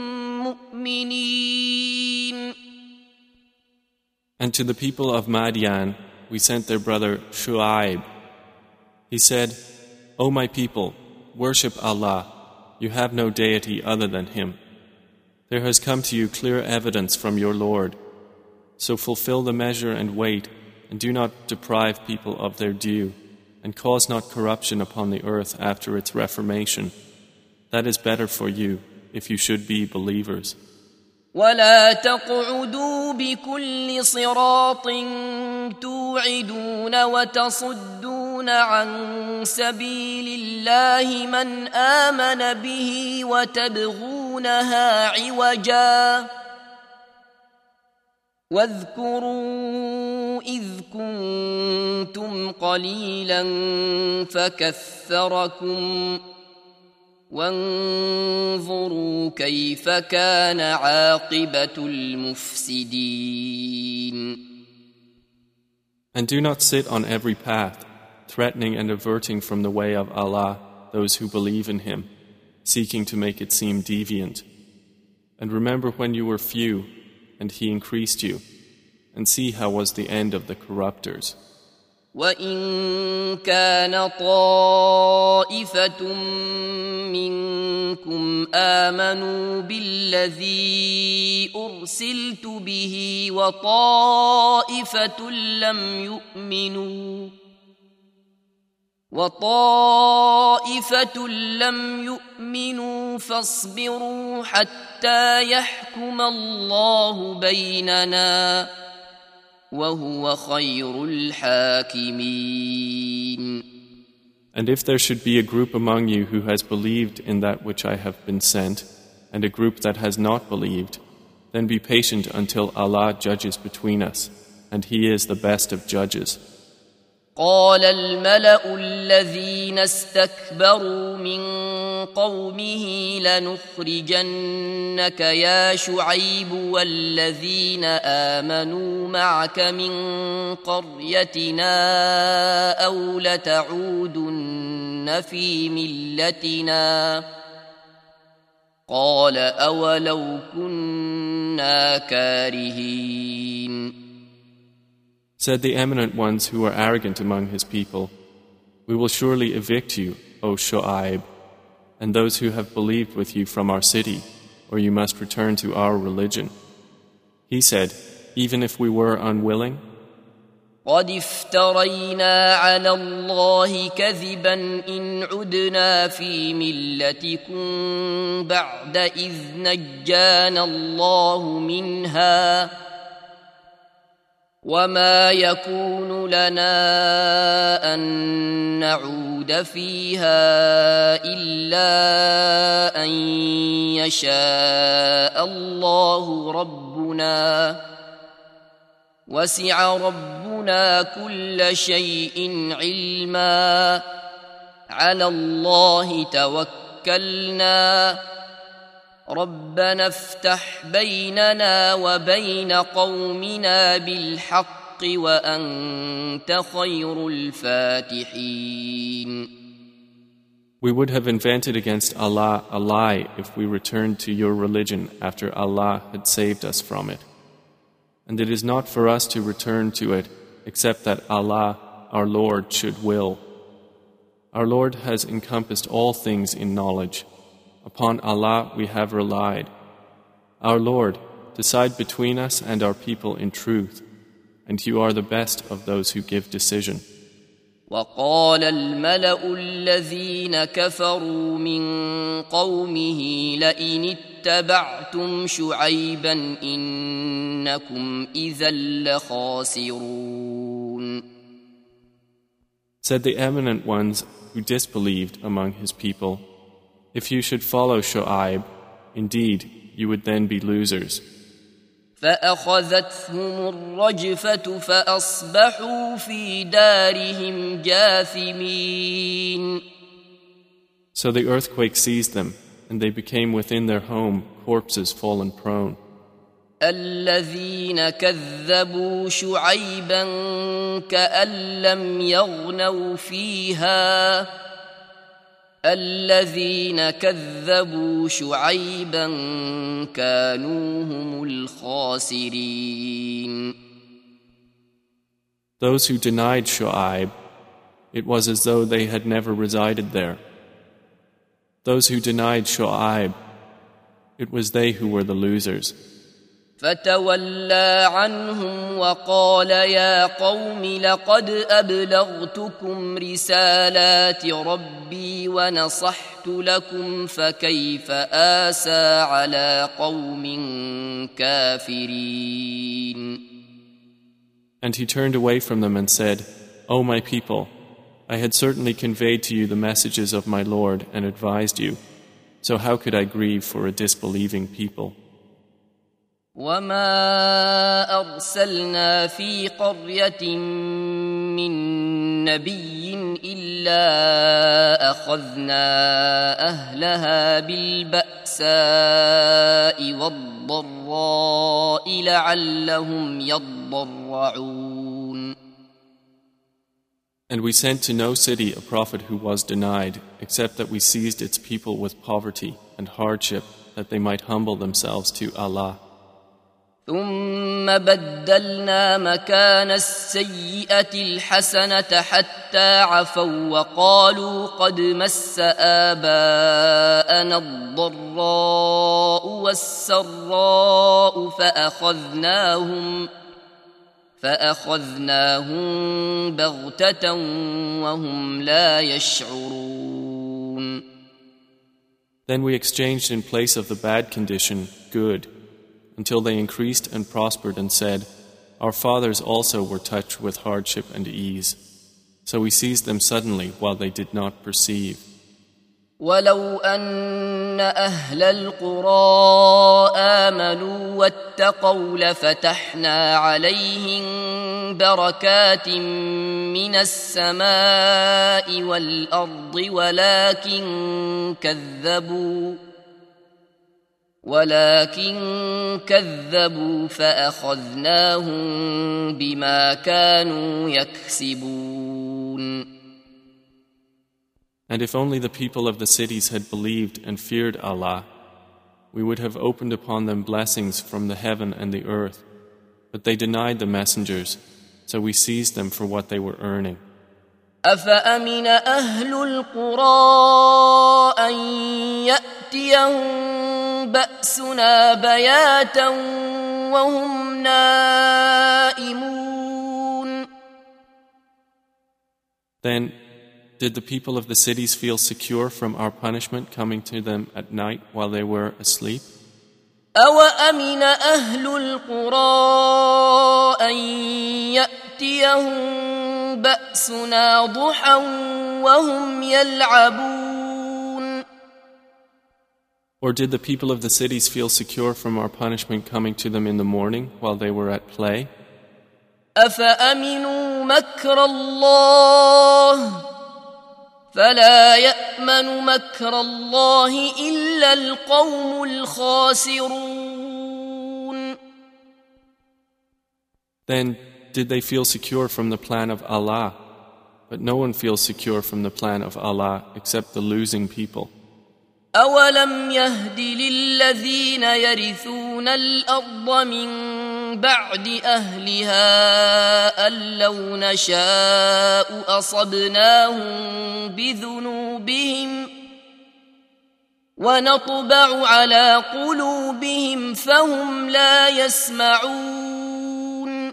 مؤمنين. And to the people of Madian we sent their brother Shu'aib. He said, O my people, worship Allah. You have no deity other than Him. There has come to you clear evidence from your Lord. So fulfill the measure and weight, and do not deprive people of their due, and cause not corruption upon the earth after its reformation. That is better for you, if you should be believers. ولا تقعدوا بكل صراط توعدون وتصدون عن سبيل الله من آمن به وتبغونها عوجا واذكروا إذ كنتم قليلا فكثركم وانظروا كيف كان عاقبة المفسدين. And do not sit on every path, threatening and averting from the way of Allah those who believe in Him, seeking to make it seem deviant. And remember when you were few, and He increased you, and see how was the end of the corruptors. وَإِن كَانَ طَائِفَةٌ مِّنكُمْ آمَنُوا بِالَّذِي أُرْسِلْتُ بِهِ وَطَائِفَةٌ لَّمْ يُؤْمِنُوا وَطَائِفَةٌ لَّمْ يُؤْمِنُوا فَاصْبِرُوا حَتَّى يَحْكُمَ اللَّهُ بَيْنَنَا وَهُوَ خَيْرُ الْحَاكِمِينَ. And if there should be a group among you who has believed in that which I have been sent, and a group that has not believed, then be patient until Allah judges between us, and He is the best of judges. قال الملأ الذين استكبروا من قومه لنخرجنك يا شعيب والذين آمنوا معك من قريتنا أو لتعودن في ملتنا قال أولو كنا كارهين. Said the eminent ones who were arrogant among his people, we will surely evict you, O Shu'aib, and those who have believed with you from our city, or you must return to our religion. He said, even if we were unwilling, قد افترينا على الله كذبا إن عدنا في ملتكم بعد إذ نجانا الله منها وما يكون لنا أن نعود فيها إلا أن يشاء الله ربنا وسع ربنا كل شيء علما على الله توكلنا ربنا افتح بيننا وبين قومنا بالحق وأنت خير الفاتحين. We would have invented against Allah a lie if we returned to your religion after Allah had saved us from it. And it is not for us to return to it except that Allah, our Lord, should will. Our Lord has encompassed all things in knowledge. Upon Allah we have relied. Our Lord, decide between us and our people in truth, and you are the best of those who give decision. وقال الملأ الذين كفروا من قومه لئن اتبعتم شعيبا إنكم إذا لخاسرون. Said the eminent ones who disbelieved among his people, if you should follow Shu'aib, indeed you would then be losers. فأخذتهم الرجفة فأصبحوا في دارهم جاثمين. So the earthquake seized them, and they became within their home corpses fallen prone. الذين كذبوا شعيبا كأن لم يغنوا فيها الذين كذبوا شعيبا كانوا هم الخاسرين. Those who denied Shu'aib, it was as though they had never resided there. Those who denied Shu'aib, it was they who were the losers. فتولى عنهم وقال يا قوم لقد أبلغتكم رسالات ربي ونصحت لكم فكيف آسى على قوم كافرين. And he turned away from them and said, O my people, I had certainly conveyed to you the messages of my Lord and advised you, so how could I grieve for a disbelieving people? وما أرسلنا في قرية من نبي إلا أخذنا أهلها بالبأساء والضراء لعلهم يضرعون. And we sent to no city a prophet who was denied, except that we seized its people with poverty and hardship, that they might humble themselves to Allah. ثم بدلنا مكان السيئة الحسنة حتى عفوا وقالوا قد مس آباءنا الضراء والسراء فأخذناهم فأخذناهم بغتة وهم لا يشعرون. Then we exchanged in place of the bad condition good, until they increased and prospered and said, Our fathers also were touched with hardship and ease. So we seized them suddenly while they did not perceive. ولو أن أهل القرى آمنوا واتقوا لفتحنا عليهم بركات من السماء والأرض ولكن كذبوا ولكن كذبوا فأخذناهم بما كانوا يكسبون. And if only the people of the cities had believed and feared Allah, we would have opened upon them blessings from the heaven and the earth. But they denied the messengers, so we seized them for what they were earning. أفأمن أهل القرى أن يأتيهم بأسنا بياتا وهم نائمون. Then, did the people of the cities feel secure from our punishment coming to them at night while they were asleep? أوأمن أهل القرى أن يأتيهم بأسنا ضحى وهم يلعبون. Or did the people of the cities feel secure from our punishment coming to them in the morning while they were at play? أفأمنوا مكر الله فلا يأمن مكر الله إلا القوم الخاسرون. Then did they feel secure from the plan of Allah? But no one feels secure from the plan of Allah except the losing people. أولم يهد للذين يرثون الأرض من بعد أهلها أن لو نشاء أصبناهم بذنوبهم ونطبع على قلوبهم فهم لا يسمعون.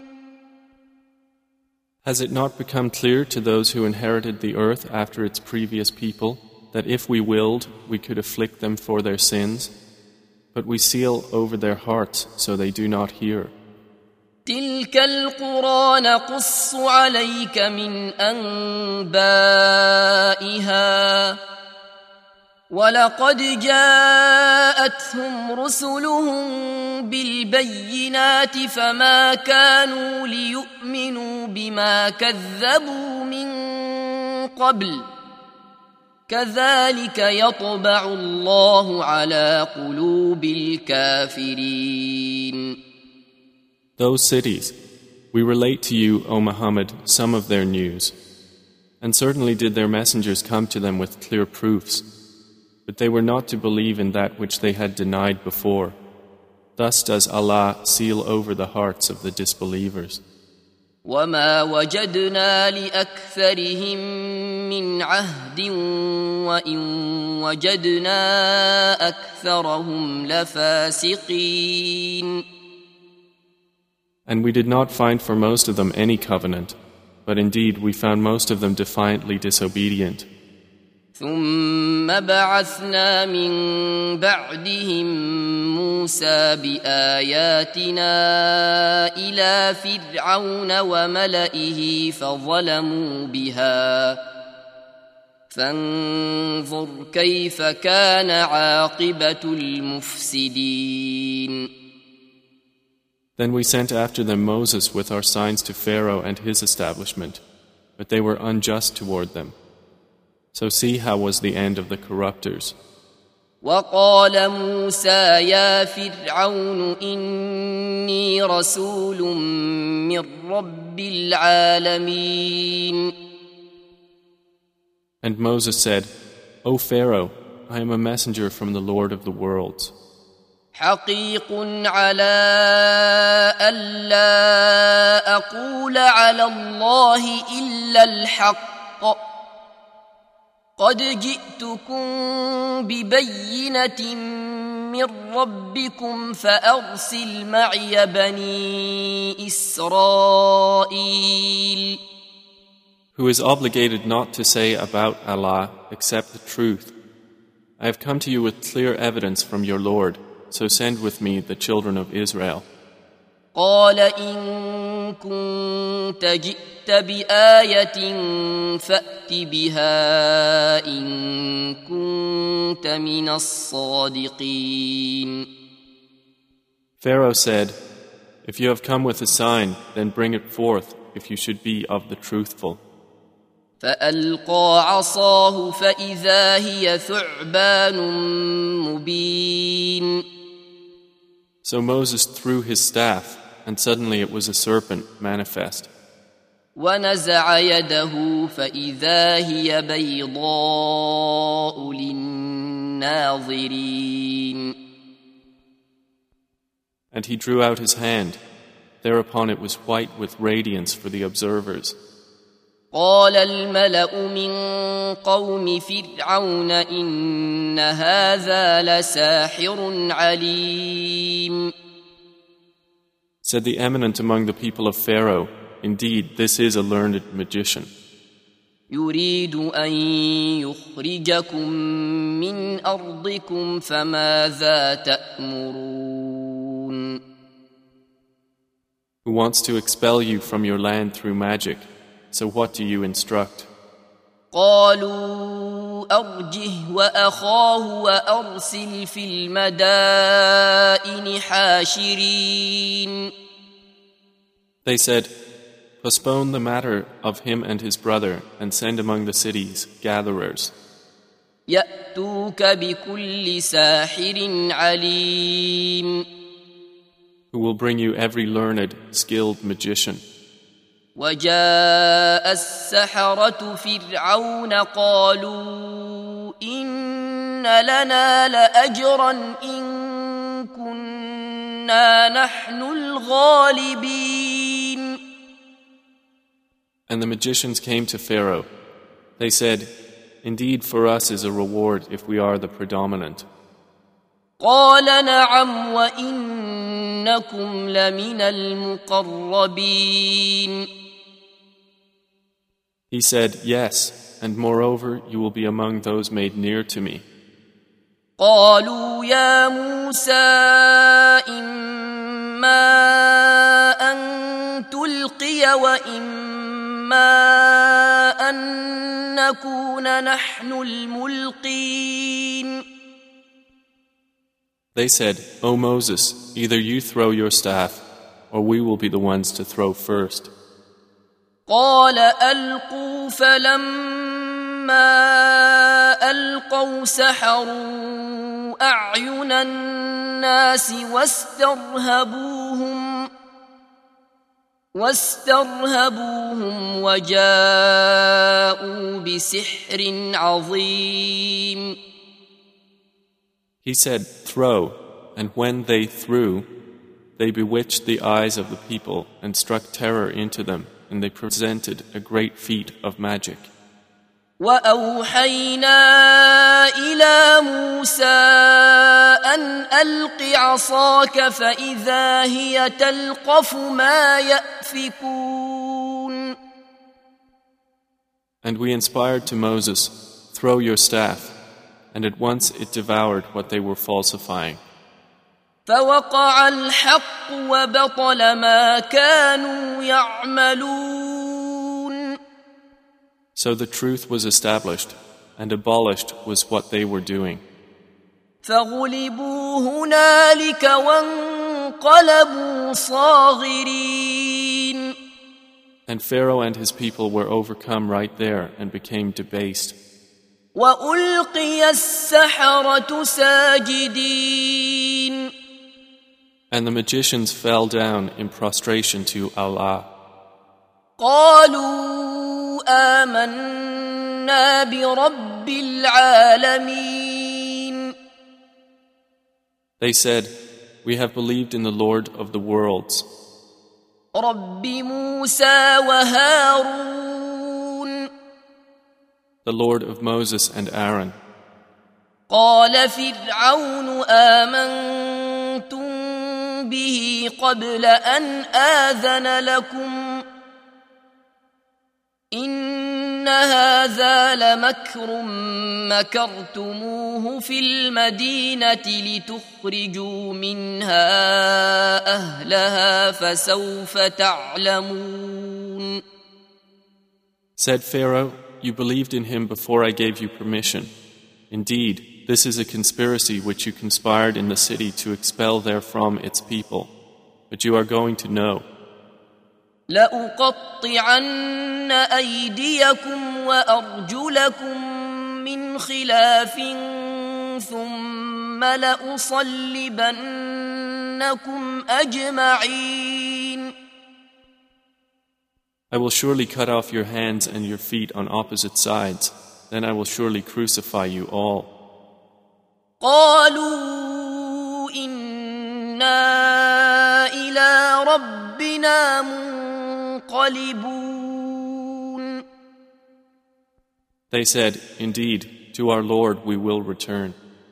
Has it not become clear to those who inherited the earth after its previous people that if we willed, we could afflict them for their sins? But we seal over their hearts so they do not hear. تلك القرى نقص عليك من أنبائها ولقد جاءتهم رسلهم بالبينات فما كانوا ليؤمنوا بما كذبوا من قبل كذلك يطبع الله على قلوب الكافرين. Those cities, we relate to you, O Muhammad, some of their news. And certainly did their messengers come to them with clear proofs, but they were not to believe in that which they had denied before. Thus does Allah seal over the hearts of the disbelievers. وما وجدنا لأكثرهم من عهد وإن وجدنا أكثرهم لفاسقين. And we did not find for most of them any covenant, but indeed we found most of them defiantly disobedient. ثم بعثنا من بعدهم موسى بآياتنا إلى فرعون وملئه فظلموا بها فانظر كيف كان عاقبة المفسدين. Then we sent after them Moses with our signs to Pharaoh and his establishment, but they were unjust toward them. So see how was the end of the corruptors. وقال موسى يا فرعون إني رسول من رب العالمين. And Moses said, O Pharaoh, I am a messenger from the Lord of the worlds. حقيق على ألا أقول على الله إلا الحق قد جئتكم ببينة من ربكم فأرسل معي بني إسرائيل. Who is obligated not to say about Allah except the truth. I have come to you with clear evidence from your Lord, so send with me the children of Israel. قال إن كنت جئت بآية فأت بها إن كنت من الصادقين. Pharaoh said, If you have come with a sign, then bring it forth if you should be of the truthful. فألقى عصاه فإذا هي ثعبان مبين. So Moses threw his staff, and suddenly it was a serpent manifest. ونزع يده فإذا هي بيضاء للناظرين. And he drew out his hand. Thereupon it was white with radiance for the observers. قال الملأ من قوم فرعون إن هذا لساحر عليم. Said the eminent among the people of Pharaoh, Indeed, this is a learned magician. يريد أن يخرجكم من أرضكم فماذا تأمرون. Who wants to expel you from your land through magic. So what do you instruct? قالوا أرجه وأخاه وأرسل في المدائن حاشرين. They said, Postpone the matter of him and his brother and send among the cities gatherers. يأتوك بكل ساحر عليم. Who will bring you every learned, skilled magician. وجاء السحرة فرعون قالوا إن لنا لأجرا إن كنا نحن الغالبين. And the magicians came to Pharaoh. They said, Indeed, for us is a reward if we are the predominant. قال نعم وإنكم لمن المقربين. He said, Yes, and moreover, you will be among those made near to me. قالوا يا موسى إما أن تلقي وإما أن نكون نحن الملقين. They said, O Moses, either you throw your staff, or we will be the ones to throw first. قال ألقوا فلما ألقوا سحروا أعين الناس واسترهبوهم واسترهبوهم وجاءوا بسحر عظيم. He said, throw, and when they threw, they bewitched the eyes of the people and struck terror into them, and they presented a great feat of magic. وأوحينا إلى موسى أن ألق عصاك فإذا هي تلقف ما يأفكون. And we inspired to Moses, throw your staff, and at once it devoured what they were falsifying. فوقع الحق وبطل ما كانوا يعملون. So the truth was established, and abolished was what they were doing. فغلبوا هنالك وانقلبوا صاغرين. And Pharaoh and his people were overcome right there and became debased. وألقي السحرة ساجدين. And the magicians fell down in prostration to Allah. قالوا آمنا برب العالمين. They said, we have believed in the Lord of the worlds, رب موسى وهارون. the Lord of Moses and Aaron. قال فرعون آمنتم به قبل أن آذن لكم إن هذا لمكر مكرتموه في المدينة لتخرجوا منها أهلها فسوف تعلمون. Said Pharaoh, you believed in him before I gave you permission. Indeed, this is a conspiracy which you conspired in the city to expel therefrom its people. But you are going to know. لأقطعن أيديكم وأرجلكم من خلاف ثم لأصلبنكم أجمعين. I will surely cut off your hands and your feet on opposite sides. Then I will surely crucify you all. قالوا إنا إلى ربنا منقلبون. They said, indeed, to our Lord we will return.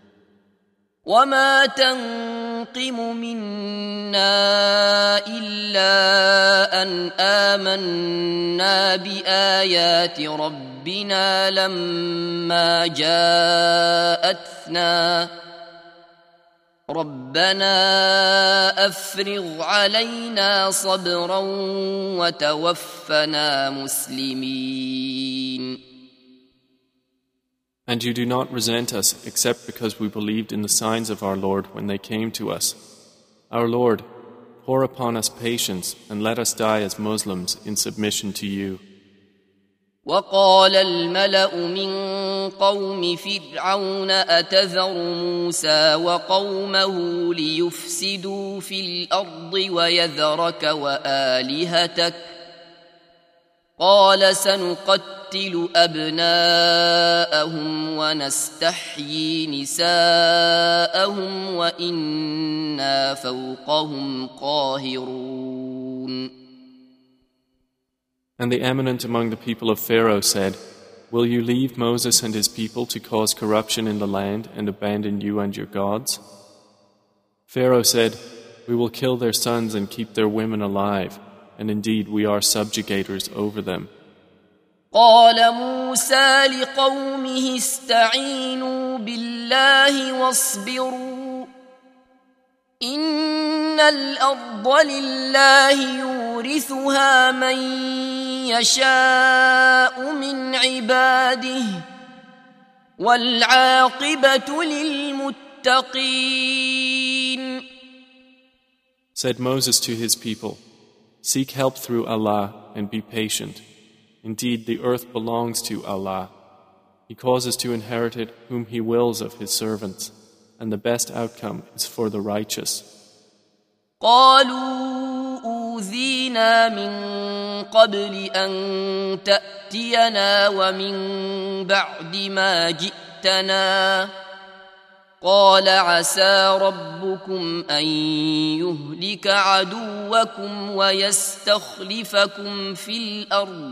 وما تنقم منا إلا أن آمنا بآيات ربنا لما جاءتنا ربنا أفرغ علينا صبرا وتوفنا مسلمين. And you do not resent us except because we believed in the signs of our Lord when they came to us. Our Lord, pour upon us patience and let us die as Muslims in submission to you. وقال الملأ من قوم فرعون أتذر موسى وقومه ليفسدوا في الأرض ويذرك وآلهتك قال سنقتل أبناءهم ونستحيي نساءهم وإنا فوقهم قاهرون. And the eminent among the people of Pharaoh said, will you leave Moses and his people to cause corruption in the land and abandon you and your gods? Pharaoh said, we will kill their sons and keep their women alive, and indeed we are subjugators over them. قال موسى لقومه استعينوا بالله واصبروا إن الأرض لله يورثها من يشاء من عباده والعاقبة للمتقين. Said Moses to his people, "Seek help through Allah and be patient. Indeed, the earth belongs to Allah. He causes to inherit it whom He wills of His servants, and the best outcome is for the righteous." قالوا أوذينا من قبل أن تأتينا ومن بعد ما جئتنا قال عسى ربكم أن يهلك عدوكم ويستخلفكم في الأرض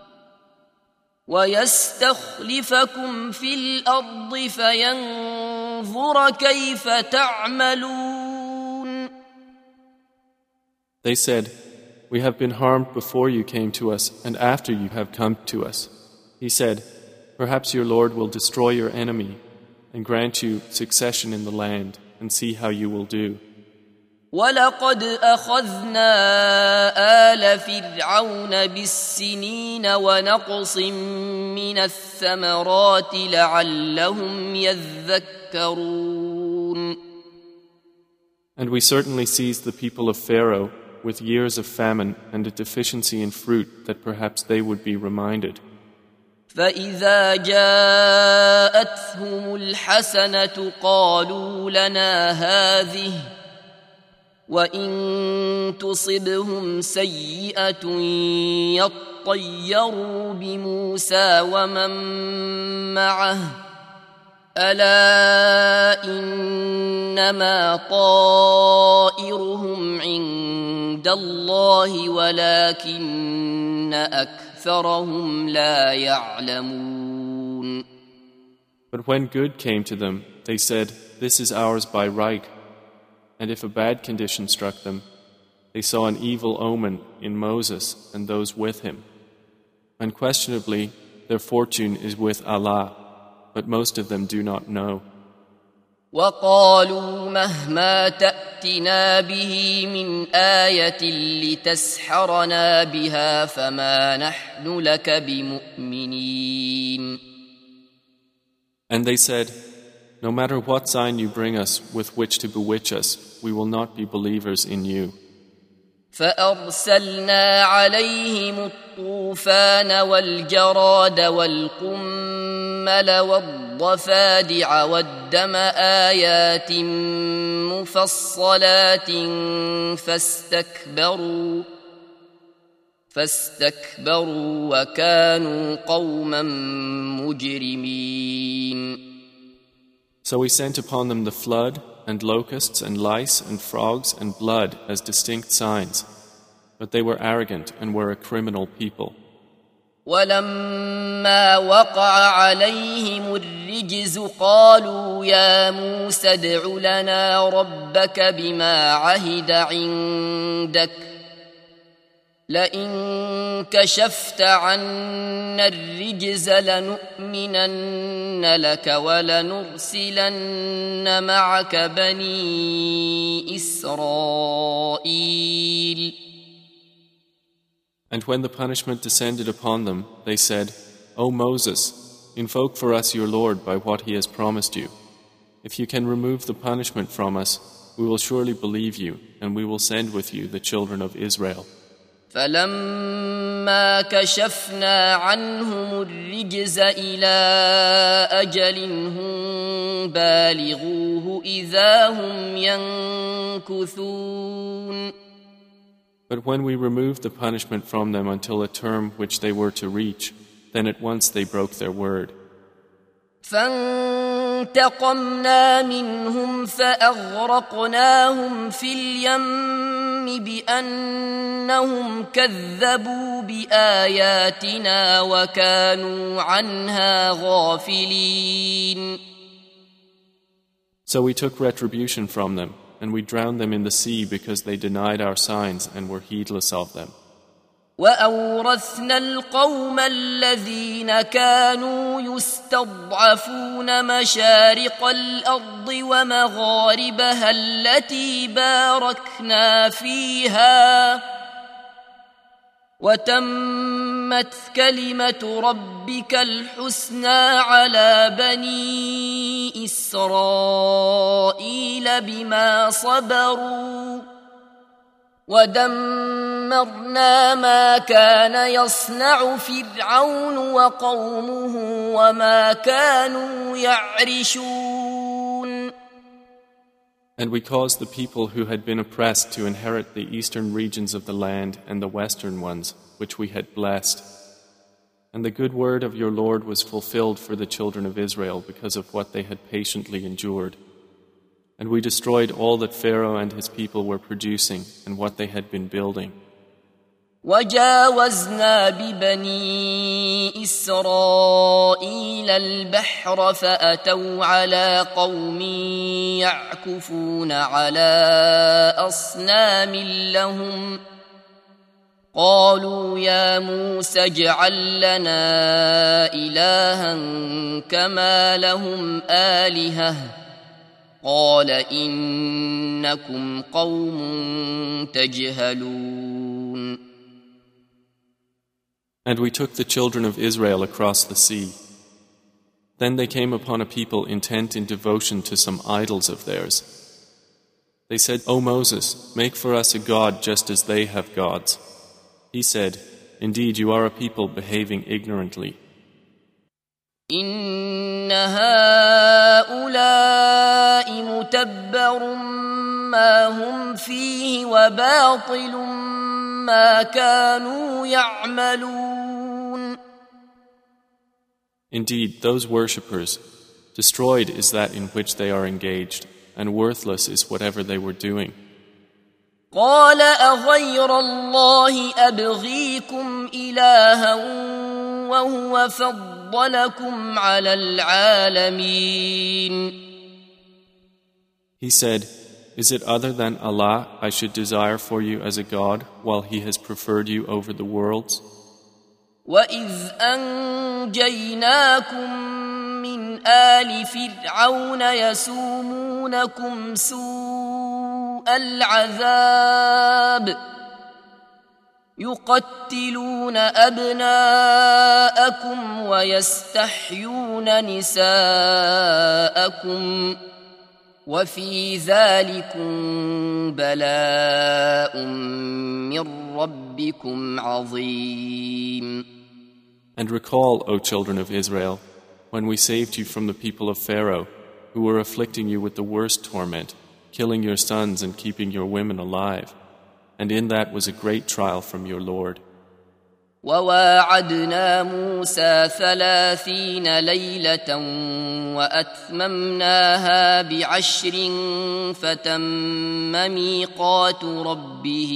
ويستخلفكم في الأرض فينظر كيف تعملون. They said, "We have been harmed before you came to us and after you have come to us." He said, "Perhaps your Lord will destroy your enemy and grant you succession in the land and see how you will do." وَلَقَدْ أَخَذْنَا آلَ فِرْعَوْنَ بِالسِّنِينَ وَنَقْصٍ مِّنَ الثَّمَرَاتِ لَعَلَّهُمْ يَذَّكَّرُونَ. And we certainly seized the people of Pharaoh with years of famine and a deficiency in fruit that perhaps they would be reminded. فَإِذَا جَاءَتْهُمُ الْحَسَنَةُ قَالُوا لَنَا هَذِهِ وَإِن تُصِبْهُمْ سَيِّئَةٌ يَطَّيَّرُوا بِمُوسَى وَمَن مَّعَهُ أَلَا إِنَّمَا طَائِرُهُمْ عِندَ اللَّهِ وَلَكِنَّ أَكْثَرَهُمْ لَا يَعْلَمُونَ. But when good came to them, they said, "This is ours by right." And if a bad condition struck them, they saw an evil omen in Moses and those with him. Unquestionably, their fortune is with Allah, but most of them do not know. وَقَالُوا مَهْمَا تَأْتِنَا بِهِ مِنْ آيَةٍ لِتَسْحَرَنَا بِهَا فَمَا نَحْنُ لَكَ بِمُؤْمِنِينَ. And they said, "No matter what sign you bring us with which to bewitch us, we will not be believers in you." فَأَرْسَلْنَا عَلَيْهِمُ الطُّوفَانَ وَالْجَرَادَ وَالْقُمَّلَ وَالضَّفَادِعَ وَالدَّمَ آيَاتٍ مُفَصَّلَاتٍ فَاسْتَكْبَرُوا فَاسْتَكْبَرُوا وَكَانُوا قَوْمًا مُجْرِمِينَ. So we sent upon them the flood, and locusts, and lice, and frogs, and blood as distinct signs. But they were arrogant and were a criminal people. وَلَمَّا وَقَعَ عَلَيْهِمُ الرِّجْزُ قَالُوا يَا مُوسَى ادْعُ لَنَا رَبَّكَ بِمَا عَهِدَ عِندَكَ لئن كشفت عنا الرجز لنؤمنن لك ولنرسلن معك بني إسرائيل. And when the punishment descended upon them, they said, "O Moses, invoke for us your Lord by what He has promised you. If you can remove the punishment from us, we will surely believe you, and we will send with you the children of Israel." فَلَمَّا كَشَفْنَا عَنْهُمُ الرِّجْزَ إِلَىٰ أَجَلٍ هُمْ بَالِغُوهُ إِذَا هُمْ يَنكُثُونَ. But when we removed the punishment from them until a term which they were to reach, then at once they broke their word. فَانْتَقَمْنَا مِنْهُمْ فَأَغْرَقْنَاهُمْ فِي الْيَمِّ بِأَنَّهُمْ كَذَّبُوا بِآيَاتِنَا وَكَانُوا عَنْهَا غَافِلِينَ. So we took retribution from them, and we drowned them in the sea because they denied our signs and were heedless of them. وَأَوْرَثْنَا الْقَوْمَ الَّذِينَ كَانُوا يُسْتَضْعَفُونَ مَشَارِقَ الْأَرْضِ وَمَغَارِبَهَا الَّتِي بَارَكْنَا فِيهَا وتمت كلمة ربك الحسنى على بني إسرائيل بما صبروا ودمرنا ما كان يصنع فرعون وقومه وما كانوا يعرشون. And we caused the people who had been oppressed to inherit the eastern regions of the land and the western ones, which we had blessed. And the good word of your Lord was fulfilled for the children of Israel because of what they had patiently endured. And we destroyed all that Pharaoh and his people were producing and what they had been building. وجاوزنا ببني إسرائيل البحر فأتوا على قوم يعكفون على أصنام لهم قالوا يا موسى اجعل لنا إلها كما لهم آلهة قال إنكم قوم تجهلون. And we took the children of Israel across the sea. Then they came upon a people intent in devotion to some idols of theirs. They said, O Moses, make for us a god just as they have gods. He said, Indeed, you are a people behaving ignorantly. إن هؤلاء متبر ما هم فيه وباطل ما كانوا يعملون. Indeed, those worshippers, destroyed is that in which they are engaged, and worthless is whatever they were doing. قال أغير الله أبغيكم إلها وهو فضلكم على العالمين. He said, Is it other than Allah I should desire for you as a God while He has preferred you over the worlds? وَإِذْ أَنْجَيْنَاكُمْ مِنْ آلِ فِرْعَوْنَ يَسُومُونَكُمْ سُوءَ الْعَذَابِ يُقَتِّلُونَ أَبْنَاءَكُمْ وَيَسْتَحْيُونَ نِسَاءَكُمْ وفي ذلكم بلاء من ربكم عظيم. And recall, O children of Israel, when we saved you from the people of Pharaoh, who were afflicting you with the worst torment, killing your sons and keeping your women alive. And in that was a great trial from your Lord. وواعدنا موسى ثلاثين ليلة وأتممناها بعشر فتم ميقات ربه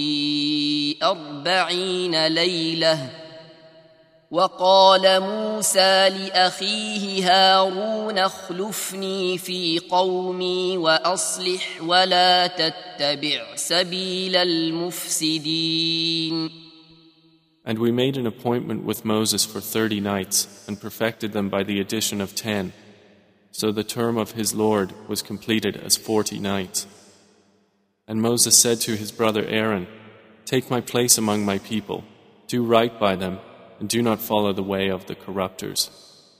أربعين ليلة وقال موسى لأخيه هارون اخلفني في قومي وأصلح ولا تتبع سبيل المفسدين. And we made an appointment with Moses for thirty nights and perfected them by the addition of ten. So the term of his Lord was completed as forty nights. And Moses said to his brother Aaron, Take my place among my people, do right by them, and do not follow the way of the corruptors.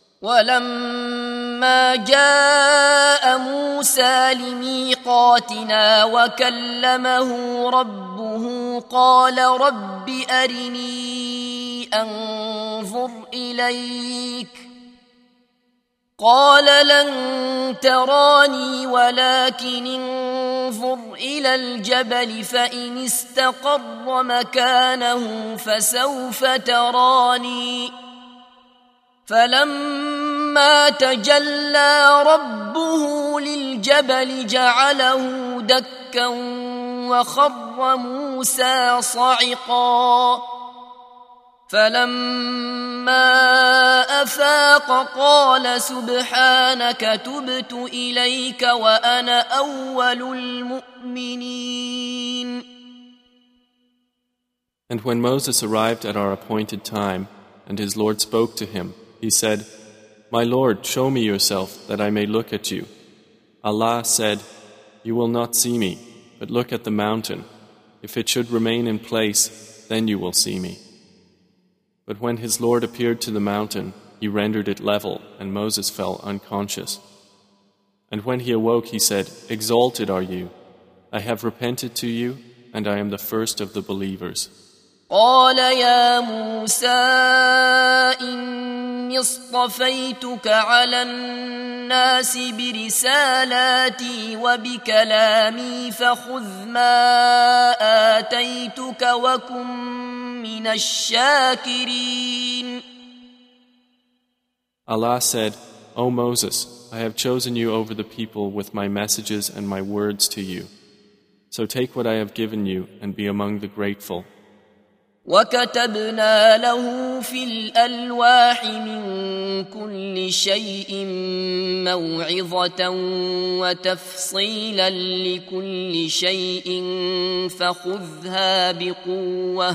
ولما جاء موسى لميقاتنا وكلمه ربه قال رب أرني أنظر إليك قال لن تراني ولكن انظر إلى الجبل فإن استقر مكانه فسوف تراني فلما تجلى ربه للجبل جعله دكا وخر موسى صعقا فلما أفاق قال سبحانك تبت إليك وأنا أول المؤمنين. And when Moses arrived at our appointed time and his Lord spoke to him, he said, My Lord, show me yourself, that I may look at you. Allah said, You will not see me, but look at the mountain. If it should remain in place, then you will see me. But when his Lord appeared to the mountain, he rendered it level, and Moses fell unconscious. And when he awoke, he said, "Exalted are you. I have repented to you, and I am the first of the believers." قال يا موسى إني اصطفيتك على الناس برسالاتي وبكلامي فخذ ما آتيتك وكن من الشاكرين. Allah said, "O Moses, I have chosen you over the people with my messages and my words to you. So take what I have given you and be among the grateful." وكتبنا له في الألواح من كل شيء موعظة وتفصيلا لكل شيء فخذها بقوة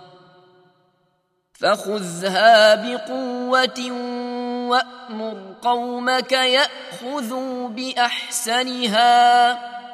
فخذها بقوة وأمر قومك يأخذوا بأحسنها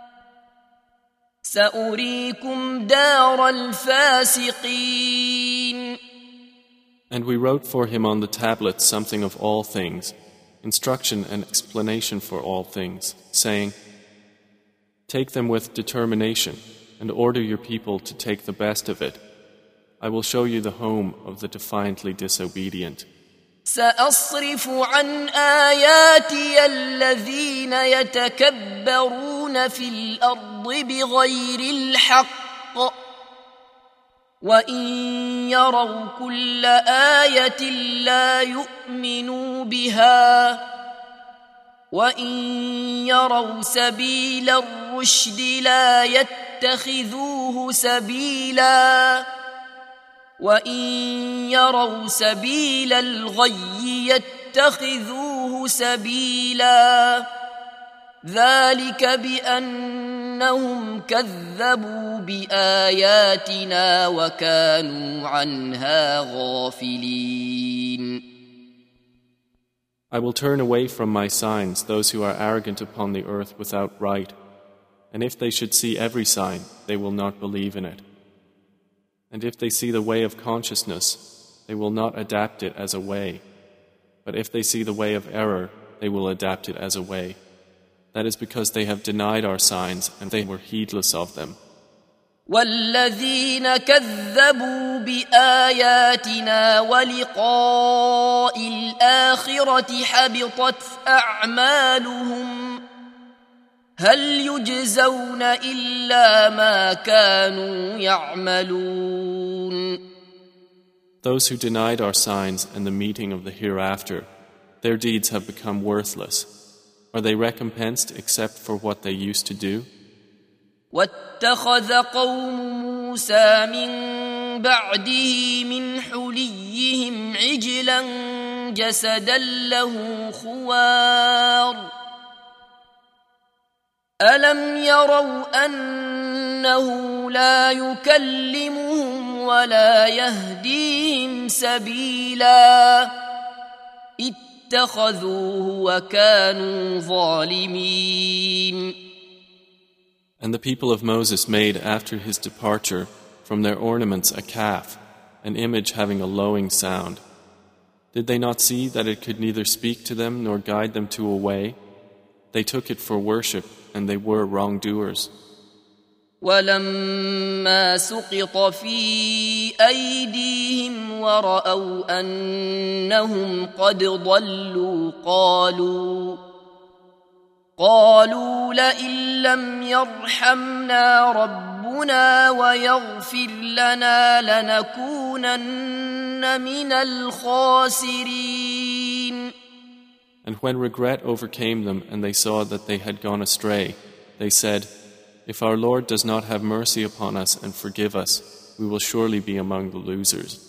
سأريكم دار الفاسقين. And we wrote for him on the tablets something of all things, instruction and explanation for all things, saying, "Take them with determination and order your people to take the best of it. I will show you the home of the defiantly disobedient." سأصرف عن آياتي الذين يتكبرون في الأرض بغير الحق وإن يروا كل آية لا يؤمنوا بها وإن يروا سبيل الرشد لا يتخذوه سبيلا وإن يروا سبيل الغي يتخذوه سبيلا ذلك بأنهم كذبوا بآياتنا وكانوا عنها غافلين. I will turn away from my signs those who are arrogant upon the earth without right, and if they should see every sign, they will not believe in it. And if they see the way of consciousness, they will not adapt it as a way. But if they see the way of error, they will adapt it as a way. That is because they have denied our signs and they were heedless of them. والذين كذبوا بآياتنا ولقاء الآخرة حبطت أعمالهم هل يجزون إلا ما كانوا يعملون. Those who denied our signs and the meeting of the hereafter, their deeds have become worthless. Are they recompensed except for what they used to do? واتخذ قوم موسى من بعده من حليهم عجلا جسدا له خوار ألم يروا أنه لا يكلمهم ولا يهديهم سبيلا اتخذوه وكانوا ظالمين. And the people of Moses made after his departure from their ornaments a calf, an image having a lowing sound. Did they not see that it could neither speak to them nor guide them to a way? They took it for worship, and they were wrongdoers. ولما سقط في أيديهم ورأوا أنهم قد ضلوا قالوا قالوا لئن لم يرحمنا ربنا ويغفر لنا لنكونن من الخاسرين. And when regret overcame them and they saw that they had gone astray, they said, "If our Lord does not have mercy upon us and forgive us, we will surely be among the losers."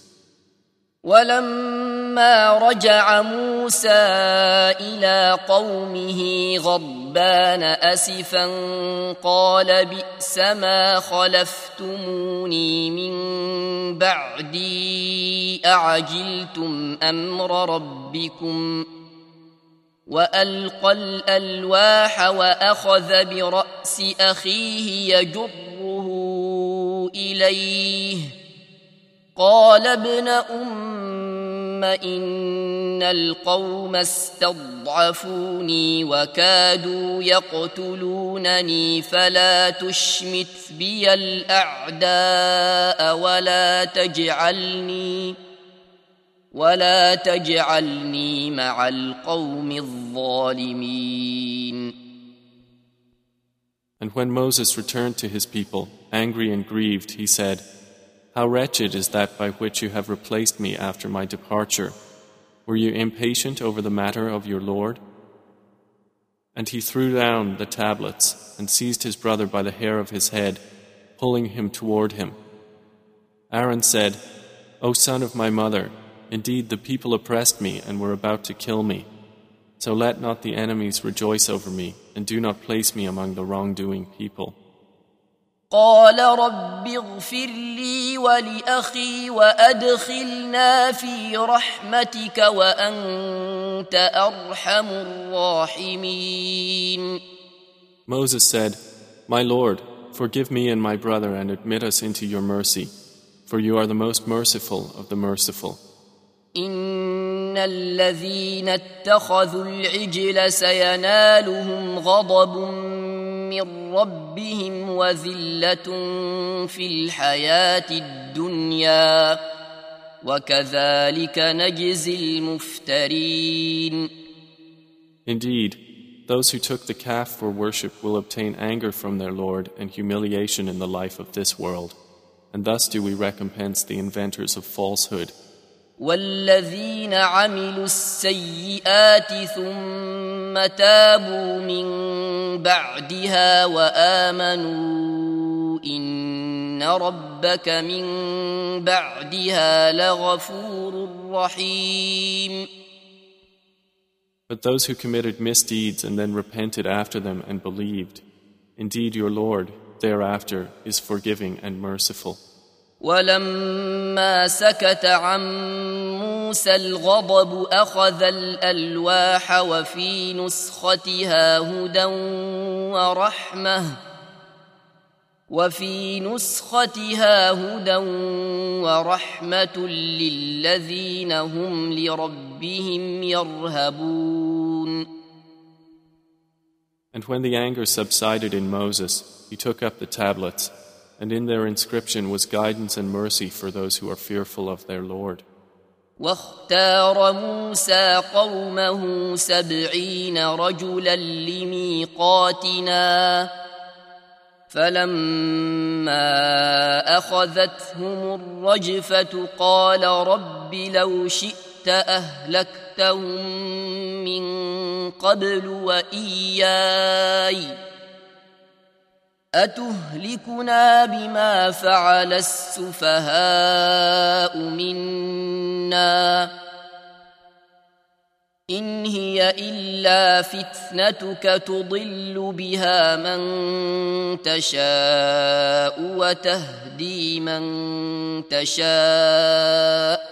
ولما رجع موسى إلى قومه غضبان أسفا قال بئس ما خلفتموني من بعدي أعجلتم أمر ربكم وألقى الألواح وأخذ برأس أخيه يجره إليه قال ابن أم إن القوم استضعفوني وكادوا يقتلونني فلا تشمت بي الأعداء ولا تجعلني ولا تجعلني مع القوم الظالمين. And when Moses returned to his people, angry and grieved, he said, "How wretched is that by which you have replaced me after my departure. Were you impatient over the matter of your Lord?" And he threw down the tablets and seized his brother by the hair of his head, pulling him toward him. Aaron said, "O son of my mother, indeed the people oppressed me and were about to kill me. So let not the enemies rejoice over me, and do not place me among the wrongdoing people." قال رب اغفر لي ولأخي وأدخلنا في رحمتك وأنت أرحم الراحمين. Moses said, "My Lord, forgive me and my brother and admit us into your mercy, for you are the most merciful of the merciful. إن الذين اتخذوا العجل سينالهم غضب من ربهم وذلة في الحياة الدنيا وكذلك نجزي المفترين. Indeed, those who took the calf for worship will obtain anger from their Lord and humiliation in the life of this world, and thus do we recompense the inventors of falsehood. والذين عملوا السيئات ثم تابوا من بعدها وآمنوا إن ربك من بعدها لغفور رحيم. But those who committed misdeeds and then repented after them and believed, indeed your Lord thereafter is forgiving and merciful. ولما سكت عن موسى الغضب أخذ الألواح وفي نسختها هدى ورحمة وفي نسختها هدى ورحمة للذين هم لربهم يرهبون. And when the anger subsided in Moses, he took up the tablets, and in their inscription was guidance and mercy for those who are fearful of their Lord. واختار موسى قومه سبعين رجلا لميقاتنا فلما أخذتهم الرجفة قال رب لو شئت أهلكتهم من قبل وإياي أتهلكنا بما فعل السفهاء منا إن هي إلا فتنتك تضل بها من تشاء وتهدي من تشاء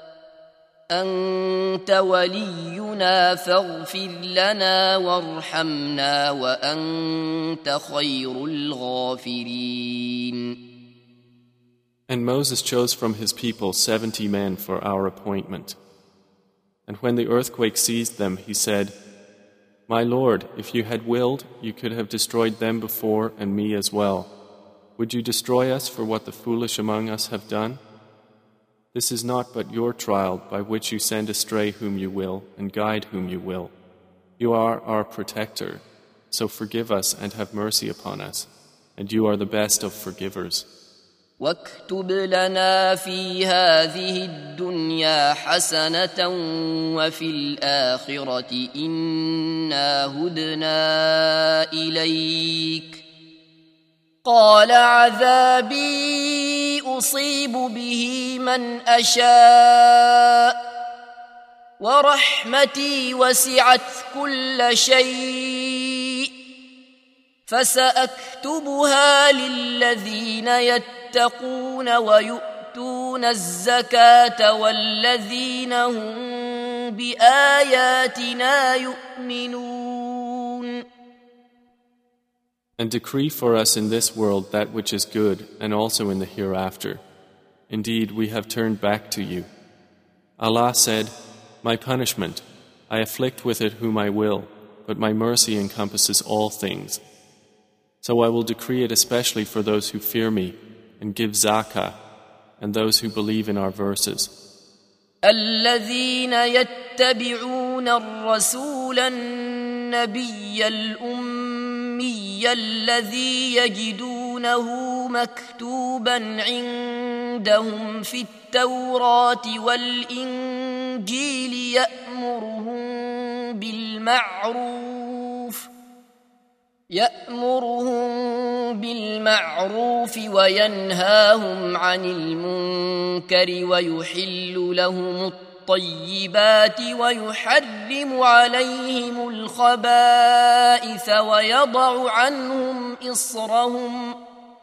أنت ولينا فاغفر لنا وارحمنا وأنت خير الغافرين. And Moses chose from his people seventy men for our appointment. And when the earthquake seized them, he said, "My Lord, if you had willed, you could have destroyed them before and me as well. Would you destroy us for what the foolish among us have done? This is not but your trial by which you send astray whom you will and guide whom you will. You are our protector, so forgive us and have mercy upon us, and you are the best of forgivers." واكتب لنا في هذه الدنيا حسنة وفي الآخرة إنا هدنا إليك قال عذابي أصيب به من أشاء ورحمتي وسعت كل شيء فسأكتبها للذين يتقون ويؤتون الزكاة والذين هم بآياتنا يؤمنون. And decree for us in this world that which is good and also in the hereafter. Indeed, we have turned back to you. Allah said, My punishment, I afflict with it whom I will, but my mercy encompasses all things. So I will decree it especially for those who fear me and give zakah, and those who believe in our verses. الذين يتبعون الرسول النبي الأمي الذي يجدونه مكتوبا عندهم في التوراة والإنجيل يأمرهم بالمعروف يأمرهم بالمعروف وينهاهم عن المنكر ويحل لهم الطيبات ويحرم عليهم الخبائث ويضع عنهم إصرهم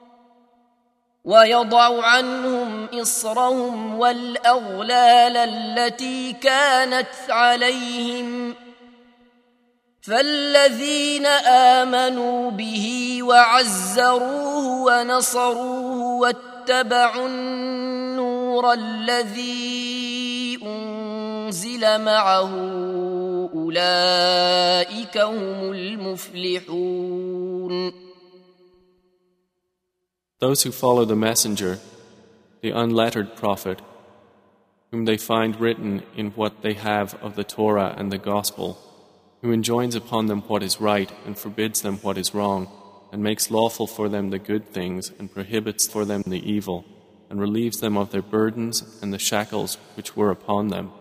ويضع عنهم إصرهم والأغلال التي كانت عليهم فالذين آمنوا به وعزروه ونصروه واتبعوا النور الذي أنزل معه أولئك هم المفلحون. Those who follow the messenger, the unlettered prophet, whom they find written in what they have of the Torah and the Gospel, who enjoins upon them what is right and forbids them what is wrong, and makes lawful for them the good things and prohibits for them the evil, and relieves them of their burdens and the shackles which were upon them.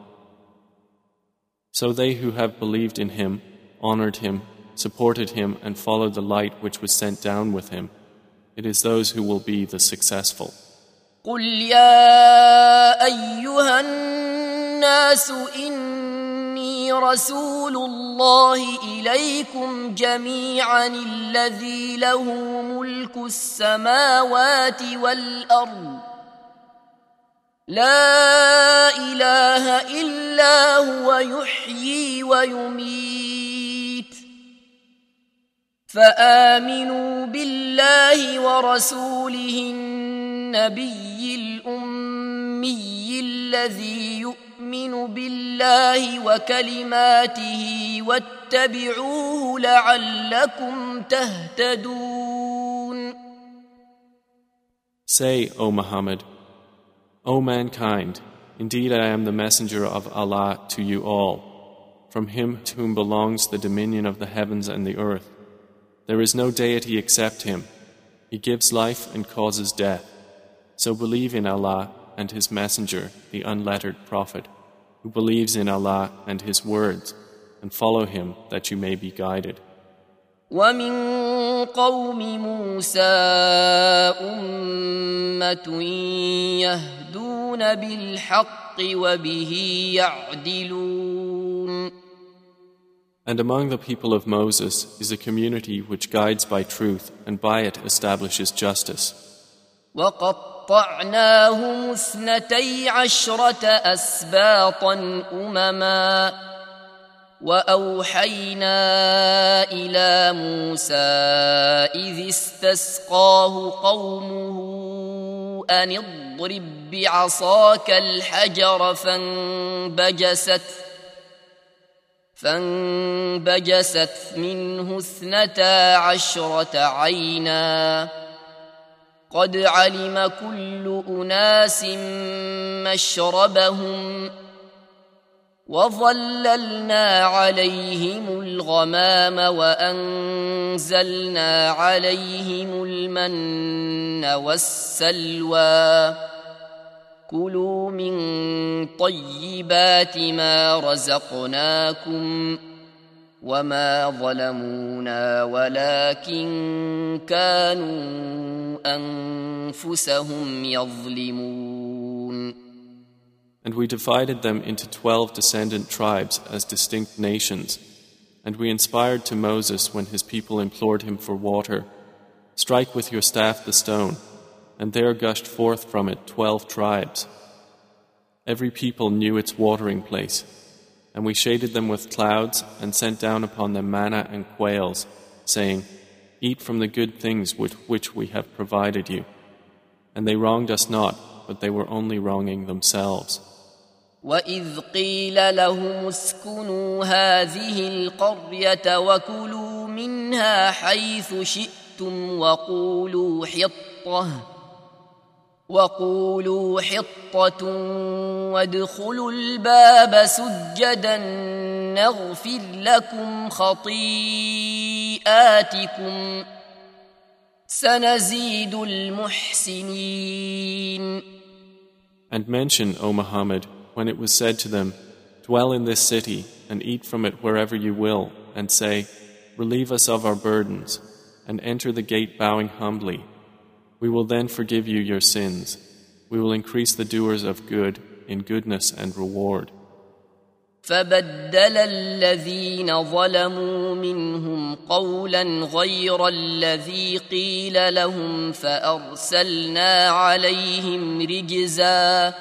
So they who have believed in him, honored him, supported him, and followed the light which was sent down with him, it is those who will be the successful. قل يا أيها الناس إني رسول الله إليكم جميعا الذي له ملك السماوات والأرض لا إله إلا هو يحيي ويميت فآمنوا بالله ورسوله النبي الأمي الذي يؤمن بالله وكلماته واتبعوه لعلكم تهتدون. Say, O Muhammad, O mankind, indeed I am the messenger of Allah to you all, from him to whom belongs the dominion of the heavens and the earth. There is no deity except him. He gives life and causes death. So believe in Allah and his messenger, the unlettered prophet, who believes in Allah and his words, and follow him that you may be guided. ومن قوم موسى أمة يهدون بالحق وبه يعدلون. And among the people of Moses is a community which guides by truth and by it establishes justice. وقطعناهم اثنتي عشرة أسباطا أمما وأوحينا إلى موسى إذ استسقاه قومه أن اضرب بعصاك الحجر فانبجست فانبجست منه اثنتا عشرة عينا قد علم كل أناس مشربهم وظللنا عليهم الغمام وأنزلنا عليهم المن والسلوى كلوا من طيبات ما رزقناكم وما ظلمونا ولكن كانوا أنفسهم يظلمون. And we divided them into twelve descendant tribes as distinct nations, and we inspired to Moses when his people implored him for water, strike with your staff the stone, and there gushed forth from it twelve tribes. Every people knew its watering place, and we shaded them with clouds and sent down upon them manna and quails, saying, Eat from the good things with which we have provided you. And they wronged us not, but they were only wronging themselves. وَإِذْ قِيلَ لَهُمُ اسْكُنُوا هَٰذِهِ الْقَرْيَةَ وَكُلُوا مِنْهَا حَيْثُ شِئْتُمْ وَقُولُوا حِطَّةٌ وَقُولُوا حِطَّةٌ وَادْخُلُوا الْبَابَ سُجَّدًا نَغْفِرْ لَكُمْ خَطِيئَاتِكُمْ سَنَزِيدُ الْمُحْسِنِينَ. And mention, O Muhammad, when it was said to them, dwell in this city and eat from it wherever you will, and say, relieve us of our burdens, and enter the gate bowing humbly. We will then forgive you your sins. We will increase the doers of good in goodness and reward. فَبَدَّلَ الَّذِينَ ظَلَمُوا مِنْهُمْ قَوْلًا غَيْرَ الَّذِي قِيلَ لَهُمْ فَأَرْسَلْنَا عَلَيْهِمْ رِجْزًا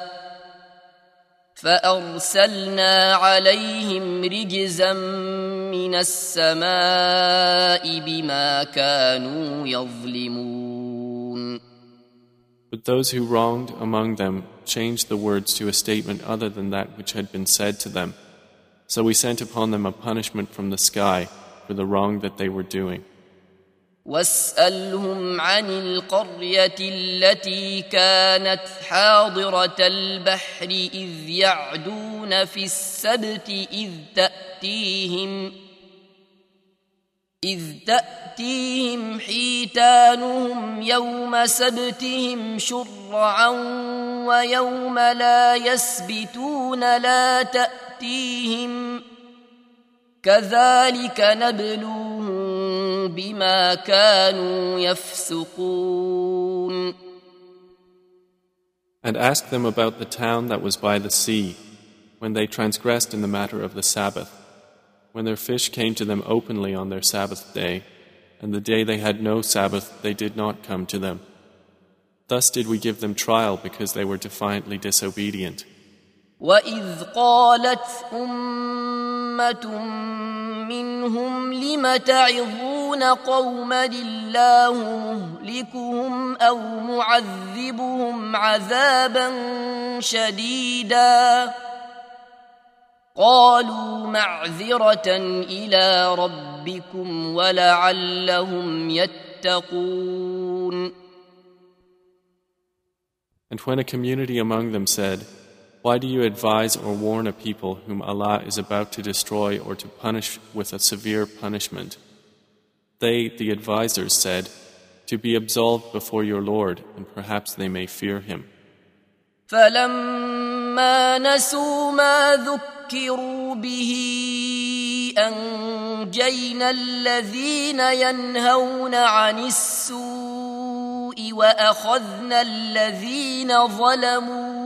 فَأَرْسَلْنَا عَلَيْهِمْ رِجْزًا مِنَ السَّمَاءِ بِمَا كَانُوا يَظْلِمُونَ. But those who wronged among them changed the words to a statement other than that which had been said to them. So we sent upon them a punishment from the sky for the wrong that they were doing. وَاسْأَلْهُمْ عَنِ الْقَرْيَةِ الَّتِي كَانَتْ حَاضِرَةَ الْبَحْرِ إِذْ يَعْدُونَ فِي السَّبْتِ إِذْ تَأْتِيهِمْ إِذْ تَأْتِيهِمْ حِيتَانُهُمْ يَوْمَ سَبْتِهِمْ شُرَّعًا وَيَوْمَ لَا يَسْبِتُونَ لَا تَأْتِيهِمْ كَذَلِكَ نَبْلُوهُم بِمَا كَانُوا يَفْسُقُونَ. And ask them about the town that was by the sea, when they transgressed in the matter of the Sabbath, when their fish came to them openly on their Sabbath day, and the day they had no Sabbath they did not come to them. Thus did we give them trial because they were defiantly disobedient. وَإِذْ قَالَتْ أُمَّةٌ مِّنْهُمْ لِمَ تَعِظُونَ قَوْمًا اللَّهُ مُهْلِكُهُمْ أَوْ مُعَذِّبُهُمْ عَذَابًا شَدِيدًا قَالُوا مَعْذِرَةً إِلَىٰ رَبِّكُمْ وَلَعَلَّهُمْ يَتَّقُونَ. And when a community among them said, why do you advise or warn a people whom Allah is about to destroy or to punish with a severe punishment? They, the advisors, said, to be absolved before your Lord, and perhaps they may fear Him. فَلَمَّا نَسُوا مَا ذُكِّرُوا بِهِ أَنجَيْنَا الَّذِينَ يَنْهَوْنَ عَنِ السُّوءِ وَأَخَذْنَا الَّذِينَ ظَلَمُوا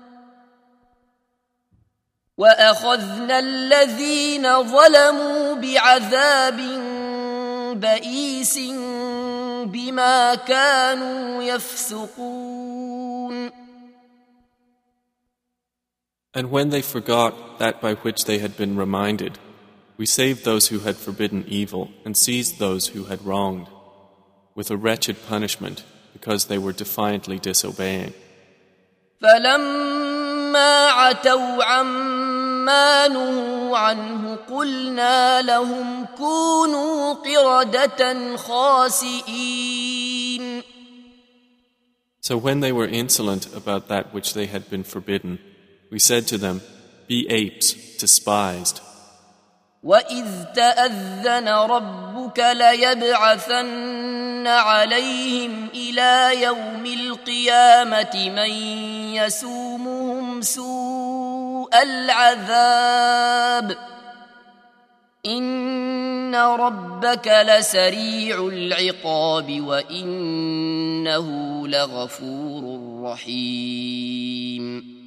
وَأَخَذْنَا الَّذِينَ ظَلَمُوا بِعَذَابٍ بَئِيسٍ بِمَا كَانُوا يَفْسُقُونَ. And when they forgot that by which they had been reminded, we saved those who had forbidden evil and seized those who had wronged, with a wretched punishment because they were defiantly disobeying. فَلَمَّا عَتَوْا عَمَّا نُهُوا عَنْهُ قُلْنَا لَهُمْ كُونُوا قِرَدَةً خَاسِئِينَ. So when they were insolent about that which they had been forbidden, we said to them, be apes, despised. وَإِذْ تَأَذَّنَ رَبُّكَ لَيَبْعَثَنَّ عَلَيْهِمْ إِلَى يَوْمِ الْقِيَامَةِ مَنْ يَسُومُهُمْ سُوءَ الْعَذَابِ إِنَّ رَبَّكَ لَسَرِيعُ الْعِقَابِ وَإِنَّهُ لَغَفُورٌ رَحِيمٌ.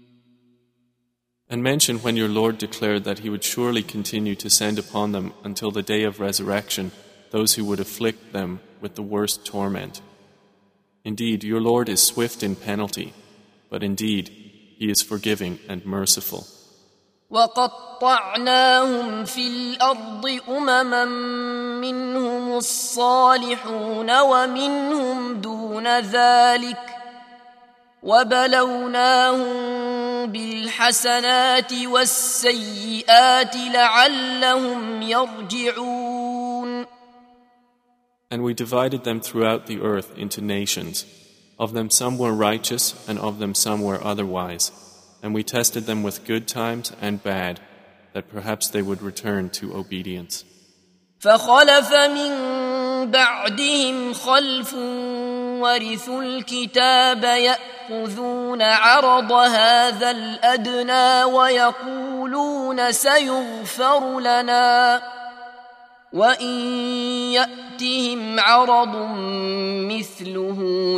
And mention when your Lord declared that He would surely continue to send upon them until the day of resurrection those who would afflict them with the worst torment. Indeed, your Lord is swift in penalty, but indeed, He is forgiving and merciful. وَقَطَّعْنَاهُمْ فِي الْأَرْضِ أُمَمًا مِّنْهُمُ الصَّالِحُونَ وَمِنْهُمْ دُونَ ذَلِكَ وبلوناهم بالحسنات والسيئات لعلهم يرجعون. And we divided them throughout the earth into nations. Of them some were righteous, and of them some were otherwise. And we tested them with good times and bad, that perhaps they would return to obedience. فخلف من بعدهم خلف ورثوا الكتاب يأخذون عرض هذا الأدنى ويقولون سيغفر لنا وإن يأتهم عرض مثله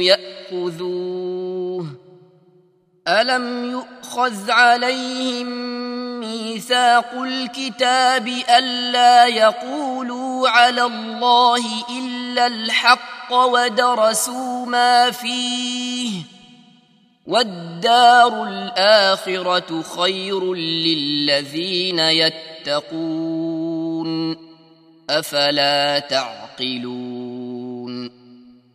يأخذوه ألم يؤخذ عليهم ميثاق الكتاب ألا يقولوا على الله إلا الحق ودرسوا ما فيه والدار الآخرة خير للذين يتقون أفلا تعقلون.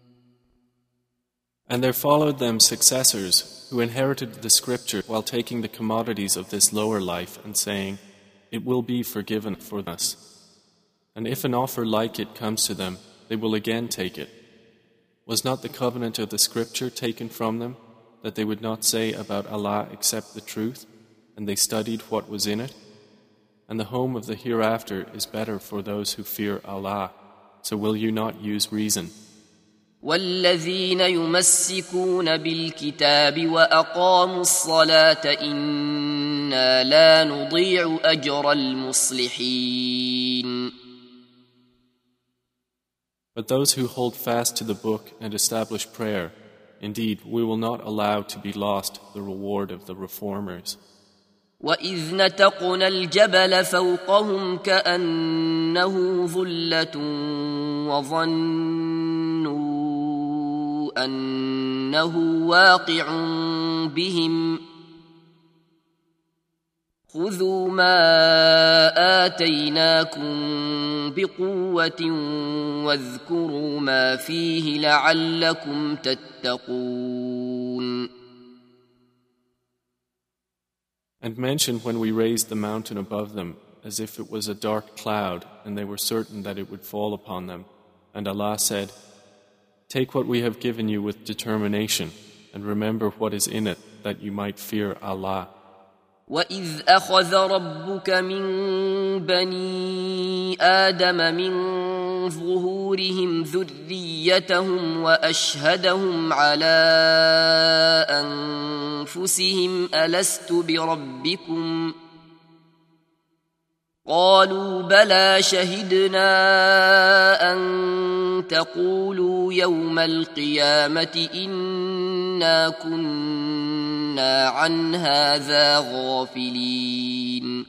And there followed them successors who inherited the scripture while taking the commodities of this lower life and saying, "It will be forgiven for us." And if an offer like it comes to them, they will again take it. Was not the covenant of the scripture taken from them, that they would not say about Allah except the truth, and they studied what was in it? And the home of the hereafter is better for those who fear Allah. So will you not use reason? والذين يمسكون بالكتاب وأقاموا الصلاة إنا لا نضيع أجر المصلحين. But those who hold fast to the book and establish prayer, indeed, we will not allow to be lost the reward of the reformers. وَإِذْ نَتَقْنَا الْجَبَلَ فَوْقَهُمْ كَأَنَّهُ ظُلَّةٌ وَظَنُّوا أَنَّهُ وَاقِعٌ بِهِمْ خُذُوا مَا آتَيْنَاكُمْ بِقُوَّةٍ وَاذْكُرُوا مَا فِيهِ لَعَلَّكُمْ تَتَّقُونَ. And mention when we raised the mountain above them as if it was a dark cloud and they were certain that it would fall upon them. And Allah said, "Take what we have given you with determination and remember what is in it that you might fear Allah." وَإِذْ أَخَذَ رَبُّكَ مِنْ بَنِي آدَمَ مِنْ ظُهُورِهِمْ ذُرِّيَّتَهُمْ وَأَشْهَدَهُمْ عَلَى أَنفُسِهِمْ أَلَسْتُ بِرَبِّكُمْ قَالُوا بَلَى شَهِدْنَا أَنْ تَقُولُوا يَوْمَ الْقِيَامَةِ إِنَّا كُنَّا عَنْ هَذَا غَافِلِينَ.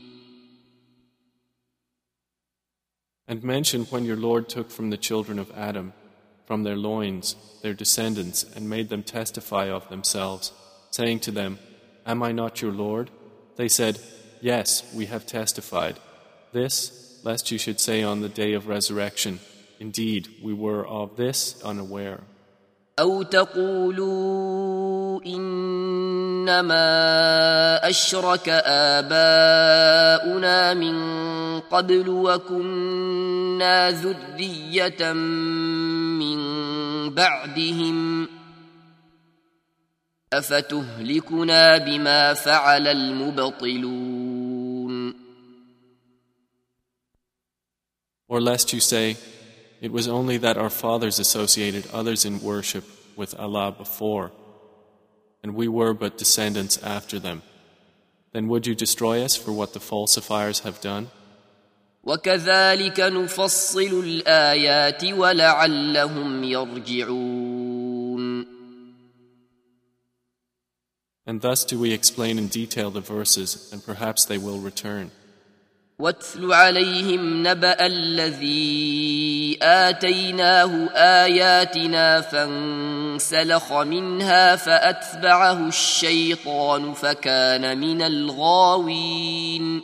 And mention when your Lord took from the children of Adam, from their loins, their descendants, and made them testify of themselves, saying to them, "Am I not your Lord?" They said, "Yes, we have testified." This, lest you should say on the day of resurrection, "Indeed, we were of this unaware." أو تقولوا إنما أشرك آباؤنا من قبل وكنا ذرية من بعدهم أفتهلكنا بما فعل المبطلون. Or lest you say, "It was only that our fathers associated others in worship with Allah before, and we were but descendants after them. Then would you destroy us for what the falsifiers have done?" وَكَذَلِكَ نُفَصِّلُ الْآيَاتِ وَلَعَلَّهُمْ يَرْجِعُونَ. And thus do we explain in detail the verses, and perhaps they will return. وَاتْلُ عَلَيْهِمْ نَبَأَ الَّذِي آتَيْنَاهُ آيَاتِنَا فَانسَلَخَ مِنْهَا فَأَتْبَعَهُ الشَّيْطَانُ فَكَانَ مِنَ الْغَاوِينَ.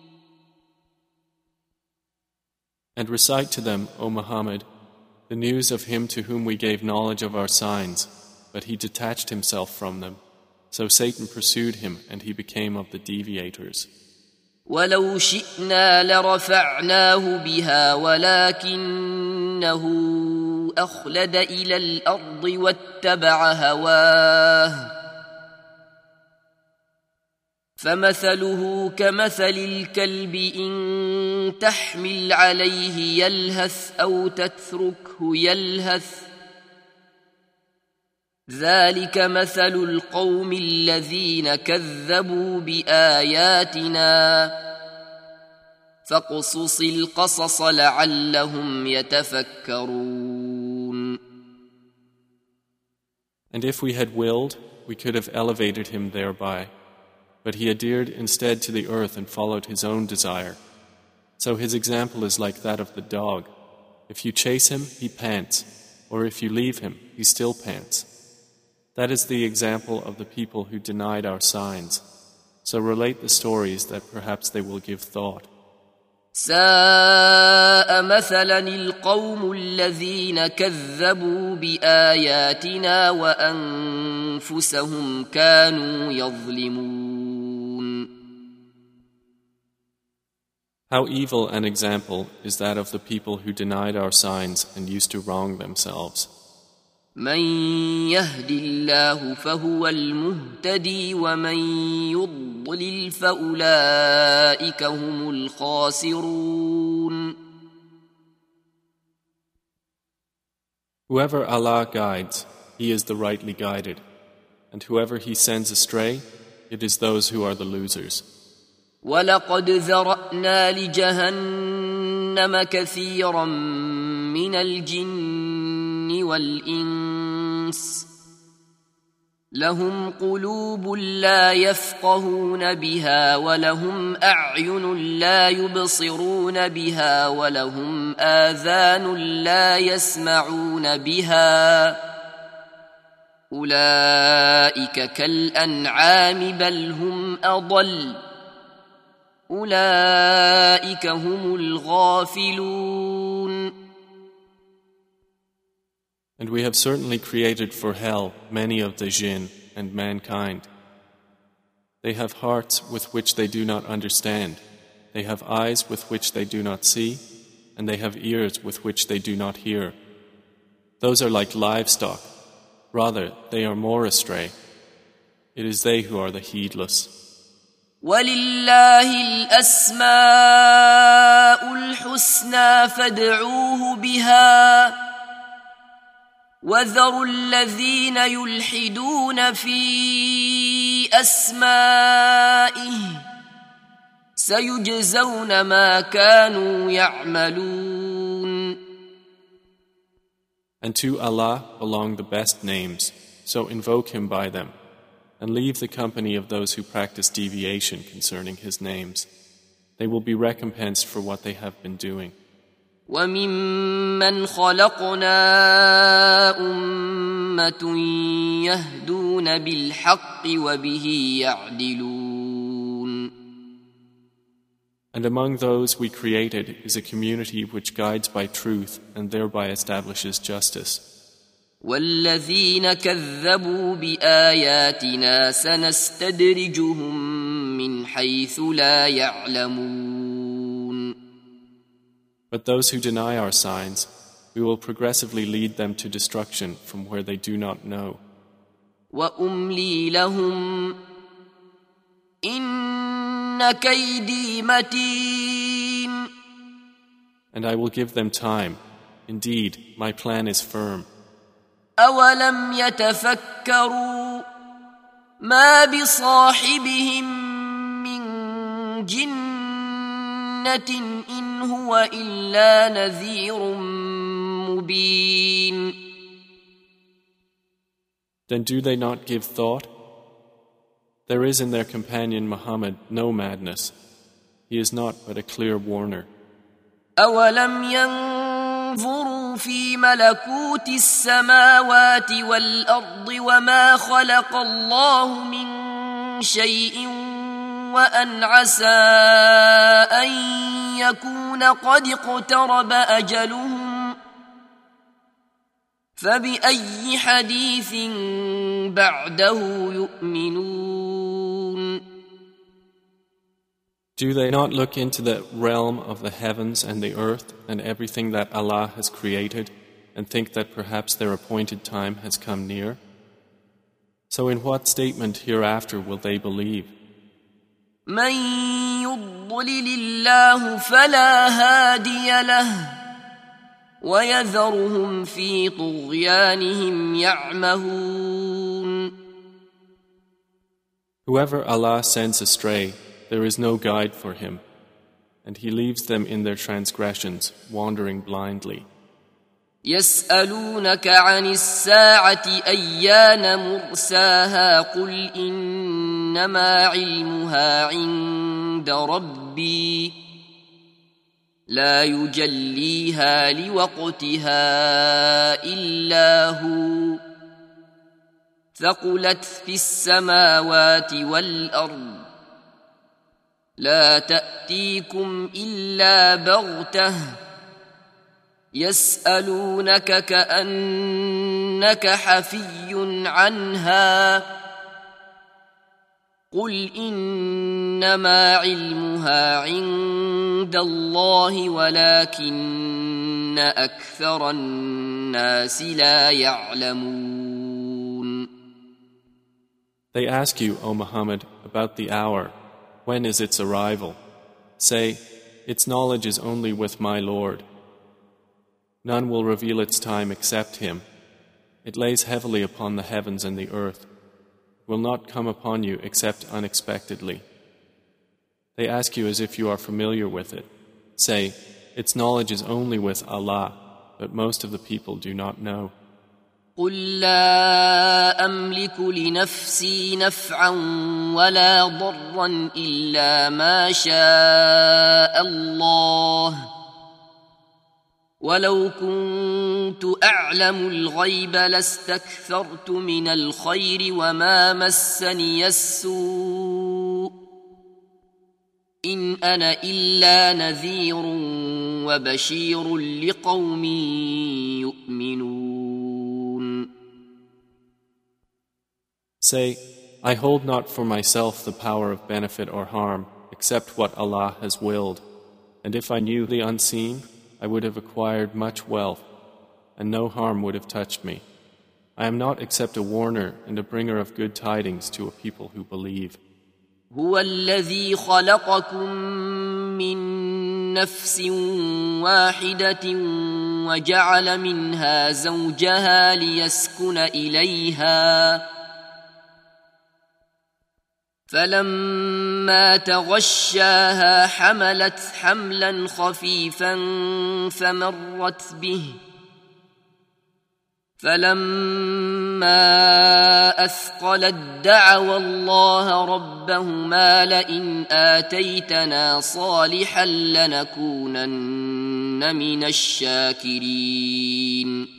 And recite to them, O Muhammad, the news of him to whom we gave knowledge of our signs, but he detached himself from them. So Satan pursued him, and he became of the deviators. ولو شئنا لرفعناه بها ولكنه أخلد إلى الأرض واتبع هواه فمثله كمثل الكلب إن تحمل عليه يلهث أو تتركه يلهث ذلك مثل القوم الذين كذبوا بآياتنا فاقصص القصص لعلهم يتفكرون. And if we had willed, we could have elevated him thereby. But he adhered instead to the earth and followed his own desire. So his example is like that of the dog. If you chase him, he pants, or if you leave him, he still pants. That is the example of the people who denied our signs. So relate the stories that perhaps they will give thought. ساء مثلا القوم الذين كذبوا بآياتنا وأنفسهم كانوا يظلمون. How evil an example is that of the people who denied our signs and used to wrong themselves. من يهد الله فهو المهتدي ومن يضلل فأولئك هم الخاسرون. Whoever Allah guides, he is the rightly guided, and whoever he sends astray, it is those who are the losers. ولقد ذرأنا لجهنم كثيرا من الجن والإنس لهم قلوب لا يفقهون بها ولهم أعين لا يبصرون بها ولهم آذان لا يسمعون بها أولئك كالأنعام بل هم أضل أولئك هم الغافلون. And we have certainly created for hell many of the jinn and mankind. They have hearts with which they do not understand, they have eyes with which they do not see, and they have ears with which they do not hear. Those are like livestock, rather they are more astray. It is they who are the heedless. وَلِلَّهِ الْأَسْمَاءُ الْحُسْنَى فَادْعُوهُ بِهَا وَذَرُوا الَّذِينَ يُلْحِدُونَ فِي أَسْمَائِهِ سَيُجْزَوْنَ مَا كَانُوا يَعْمَلُونَ. And to Allah belong the best names, so invoke Him by them, and leave the company of those who practice deviation concerning His names. They will be recompensed for what they have been doing. وَمِمَّنْ خَلَقْنَا أُمَّةٌ يَهْدُونَ بِالْحَقِّ وَبِهِ يَعْدِلُونَ. And among those we created is a community which guides by truth and thereby establishes justice. وَالَّذِينَ كَذَّبُوا بِآيَاتِنَا سَنَسْتَدْرِجُهُم مِّنْ حَيْثُ لَا يَعْلَمُونَ. But those who deny our signs, we will progressively lead them to destruction from where they do not know. وَأُمْلِي لَهُمْ إِنَّ كَيْدِي مَتِينٌ. And I will give them time. Indeed, my plan is firm. أَوَلَمْ يَتَفَكَّرُوا مَا بِصَاحِبِهِم مِّن جِنَّةٍ إِنْ هُوَ إِلَّا نَذِيرٌ مُبِينٌ. Then do they not give thought? There is in their companion Muhammad no madness. He is not but a clear warner. أَوَلَمْ يَنظُرُوا فِي مَلَكُوتِ السَّمَاوَاتِ وَالْأَرْضِ وَمَا خَلَقَ اللَّهُ مِن شَيْءٍ وَأَنْ عَسَىٰ أَن يَكُونَ قَدِ اقْتَرَبَ أَجَلُهُمْ فبأي حديث بعده يؤمنون Do they not look into the realm of the heavens and the earth and everything that Allah has created and think that perhaps their appointed time has come near? So in what statement hereafter will they believe? من يضلل الله فلا هادي له ويذرهم في طغيانهم يعمهون Whoever Allah sends astray, there is no guide for him, and He leaves them in their transgressions, wandering blindly. يسألونك عن الساعة أيان مرساها قل إنما علمها عند ربي لا يجليها لوقتها إلا هو ثقلت في السماوات والأرض لا تأتيكم إلا بغتة يسألونك كأنك حفي عنها قل إنما علمها عند الله ولكن أكثر الناس لا يعلمون They ask you, O Muhammad, about the hour. When is its arrival? Say, its knowledge is only with my Lord. None will reveal its time except Him. It lays heavily upon the heavens and the earth. It will not come upon you except unexpectedly. They ask you as if you are familiar with it. Say, its knowledge is only with Allah, but most of the people do not know. قل لا أملك لنفسي نفعا ولا ضرا إلا ما شاء الله ولو كنت أعلم الغيب لاستكثرت من الخير وما مسني السوء إن أنا إلا نذير وبشير لقوم يؤمنون Say, I hold not for myself the power of benefit or harm except what Allah has willed, and if I knew the unseen, I would have acquired much wealth, and no harm would have touched me. I am not except a warner and a bringer of good tidings to a people who believe. هو الذي خلقكم من نفس واحدة وجعل منها زوجها ليسكن إليها فلما تغشاها حملت حملا خفيفا فمرت به فلما أثقلت دعوا الله ربهما لئن آتيتنا صالحا لنكونن من الشاكرين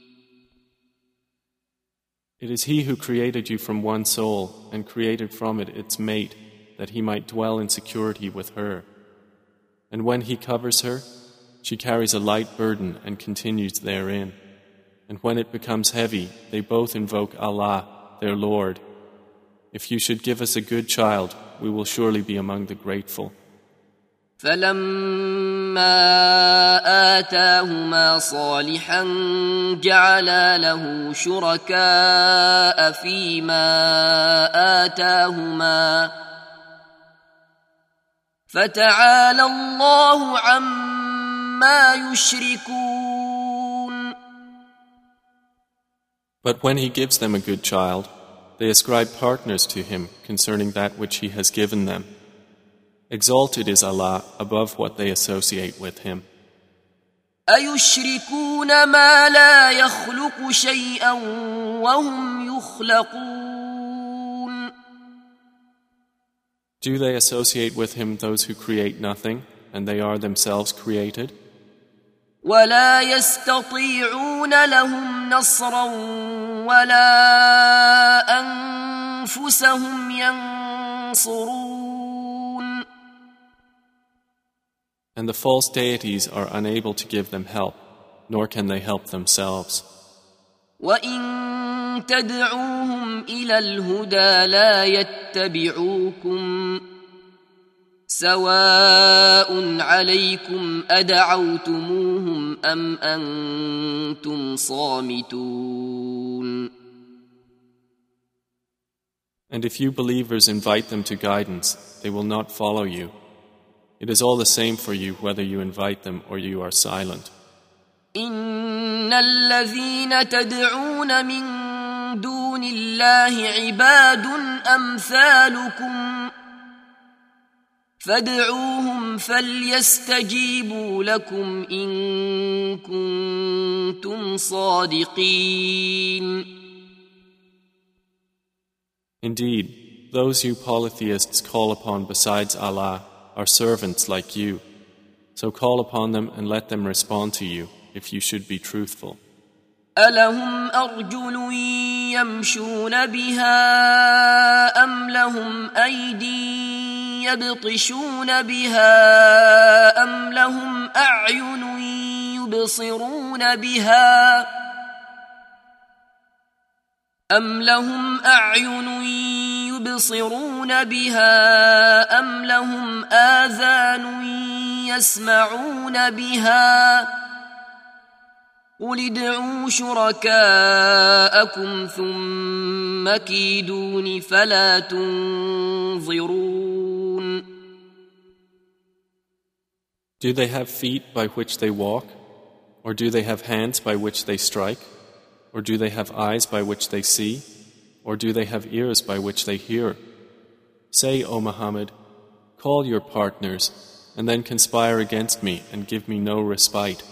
It is He who created you from one soul and created from it its mate, that He might dwell in security with her. And when He covers her, she carries a light burden and continues therein. And when it becomes heavy, they both invoke Allah, their Lord. If you should give us a good child, we will surely be among the grateful. فلما آتاهما صالحا جعلا له شركاء فيما آتاهما فتعالى الله عما يشركون. But when He gives them a good child, they ascribe partners to Him concerning that which He has given them. Exalted is Allah above what they associate with Him. أَيُشْرِكُونَ مَا لَا يَخْلُقُ شَيْئًا وَهُمْ يُخْلَقُونَ. Do they associate with Him those who create nothing, and they are themselves created? وَلَا يَسْتَطِيعُونَ لَهُمْ نَصْرًا وَلَا أَنفُسَهُمْ يَنصُرُونَ. And the false deities are unable to give them help, nor can they help themselves. وإن تدعوهم إلى الهدى لا يتبعوكم سواء عليكم أدعوتموهم أم أنتم صامتون. And if you believers invite them to guidance, they will not follow you. It is all the same for you whether you invite them or you are silent. إن الذين تدعون من دون الله عباد أمثالكم فادعوهم فليستجيبوا لكم إن كنتم صادقين. Indeed, those you polytheists call upon besides Allah are servants like you. So call upon them and let them respond to you if you should be truthful. ألهم أرجل يمشون بها أم لهم أيدي يبطشون بها أم لهم أعين يبصرون بها أم لهم أعين يبصرون بها أم لهم آذان يسمعون بها قل ادعوا شركاءكم ثم كيدون فلا تنظرون. Do they have feet by which they walk? Or do they have hands by which they strike? Or do they have eyes by which they see? Or do they have ears by which they hear? Say, O Muhammad, call your partners, and then conspire against me and give me no respite.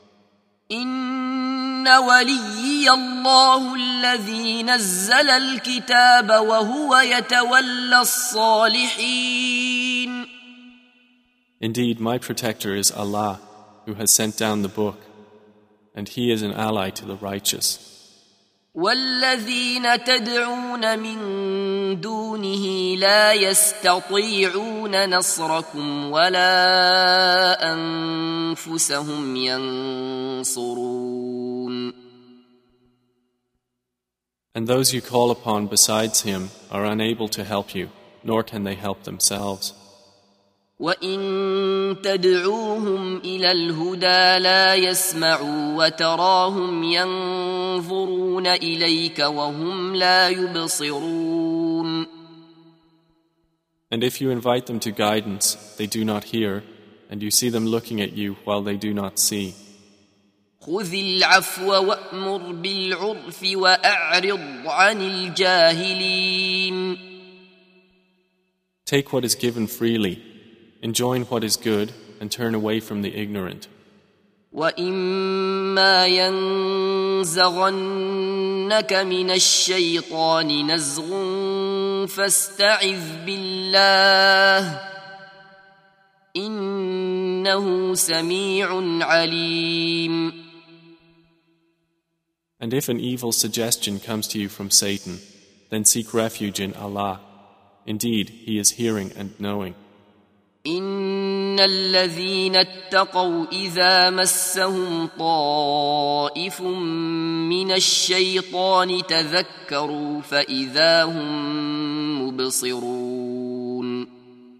إن وليي الله الذي نزل الكتاب وهو يتولى الصالحين. Indeed, my protector is Allah, who has sent down the book, and He is an ally to the righteous. والذين تدعون من دونه لا يستطيعون نصركم ولا أنفسهم ينصرون. And those you call upon besides Him are unable to help you, nor can they help themselves. وإن تدعوهم إلى الهدى لا يسمعوا وتراهم ينظرون إليك وهم لا يبصرون. And if you invite them to guidance, they do not hear, and you see them looking at you while they do not see. خذ العفو وأمر بالعرف وأعرض عن الجاهلين. Take what is given freely, enjoin what is good, and turn away from the ignorant. وَإِمَّا يَنزَغَنَّكَ مِنَ الشَّيْطَانِ نَزْغٌ فَاسْتَعِذْ بِاللَّهِ إِنَّهُ سَمِيعٌ عَلِيمٌ. And if an evil suggestion comes to you from Satan, then seek refuge in Allah. Indeed, He is hearing and knowing. إن الذين اتقوا إذا مسهم طائف من الشيطان تذكروا فإذا هم مبصرون.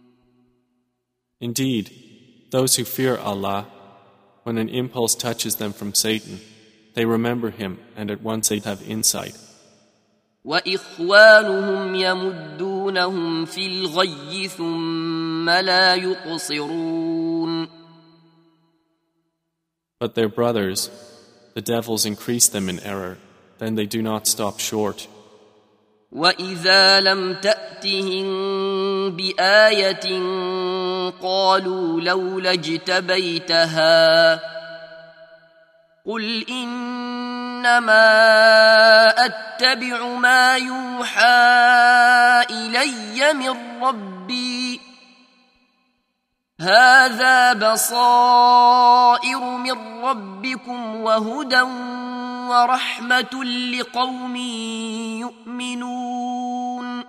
Indeed, those who fear Allah, when an impulse touches them from Satan, they remember Him and at once they have insight. وإخوانهم يمدونهم في الغي ثم لا يقصرون. But their brothers, the devils increase them in error, then they do not stop short. وإذا لم تأتهم بآية قالوا لولا اجتبيتها قل إنما أتبع ما يوحى إلي من ربي هذا بصائر من ربكم وهدى ورحمة لقوم يؤمنون.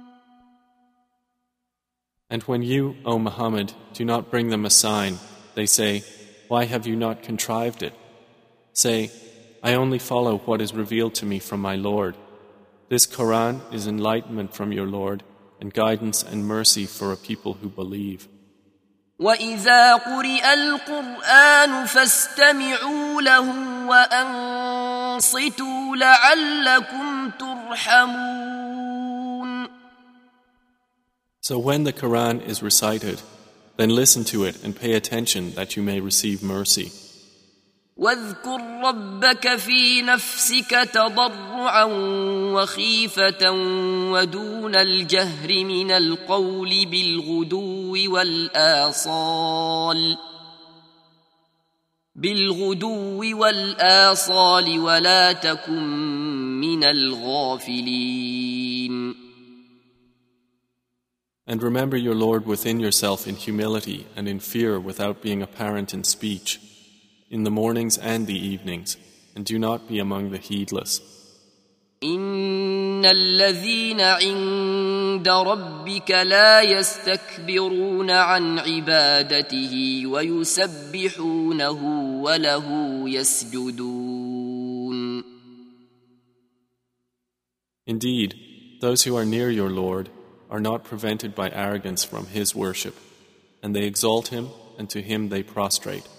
And when you, O Muhammad, do not bring them a sign, they say, why have you not contrived it? Say, I only follow what is revealed to me from my Lord. This Quran is enlightenment from your Lord and guidance and mercy for a people who believe. وَإِذَا قُرِئَ الْقُرْآنُ فَاسْتَمِعُوا لَهُ وَأَنصِتُوا لَعَلَّكُمْ تُرْحَمُونَ. So when the Quran is recited, then listen to it and pay attention that you may receive mercy. واذكر ربك في نفسك تضرعا وخيفة ودون الجهر من القول بالغدو والآصال بالغدو والآصال ولا تكن من الغافلين. And remember your Lord within yourself in humility and in fear without being apparent in speech, in the mornings and the evenings, and do not be among the heedless. إن الذين عند ربك لا يستكبرون عن عبادته ويسبحونه وله يسجدون. Indeed, those who are near your Lord are not prevented by arrogance from His worship, and they exalt Him, and to Him they prostrate.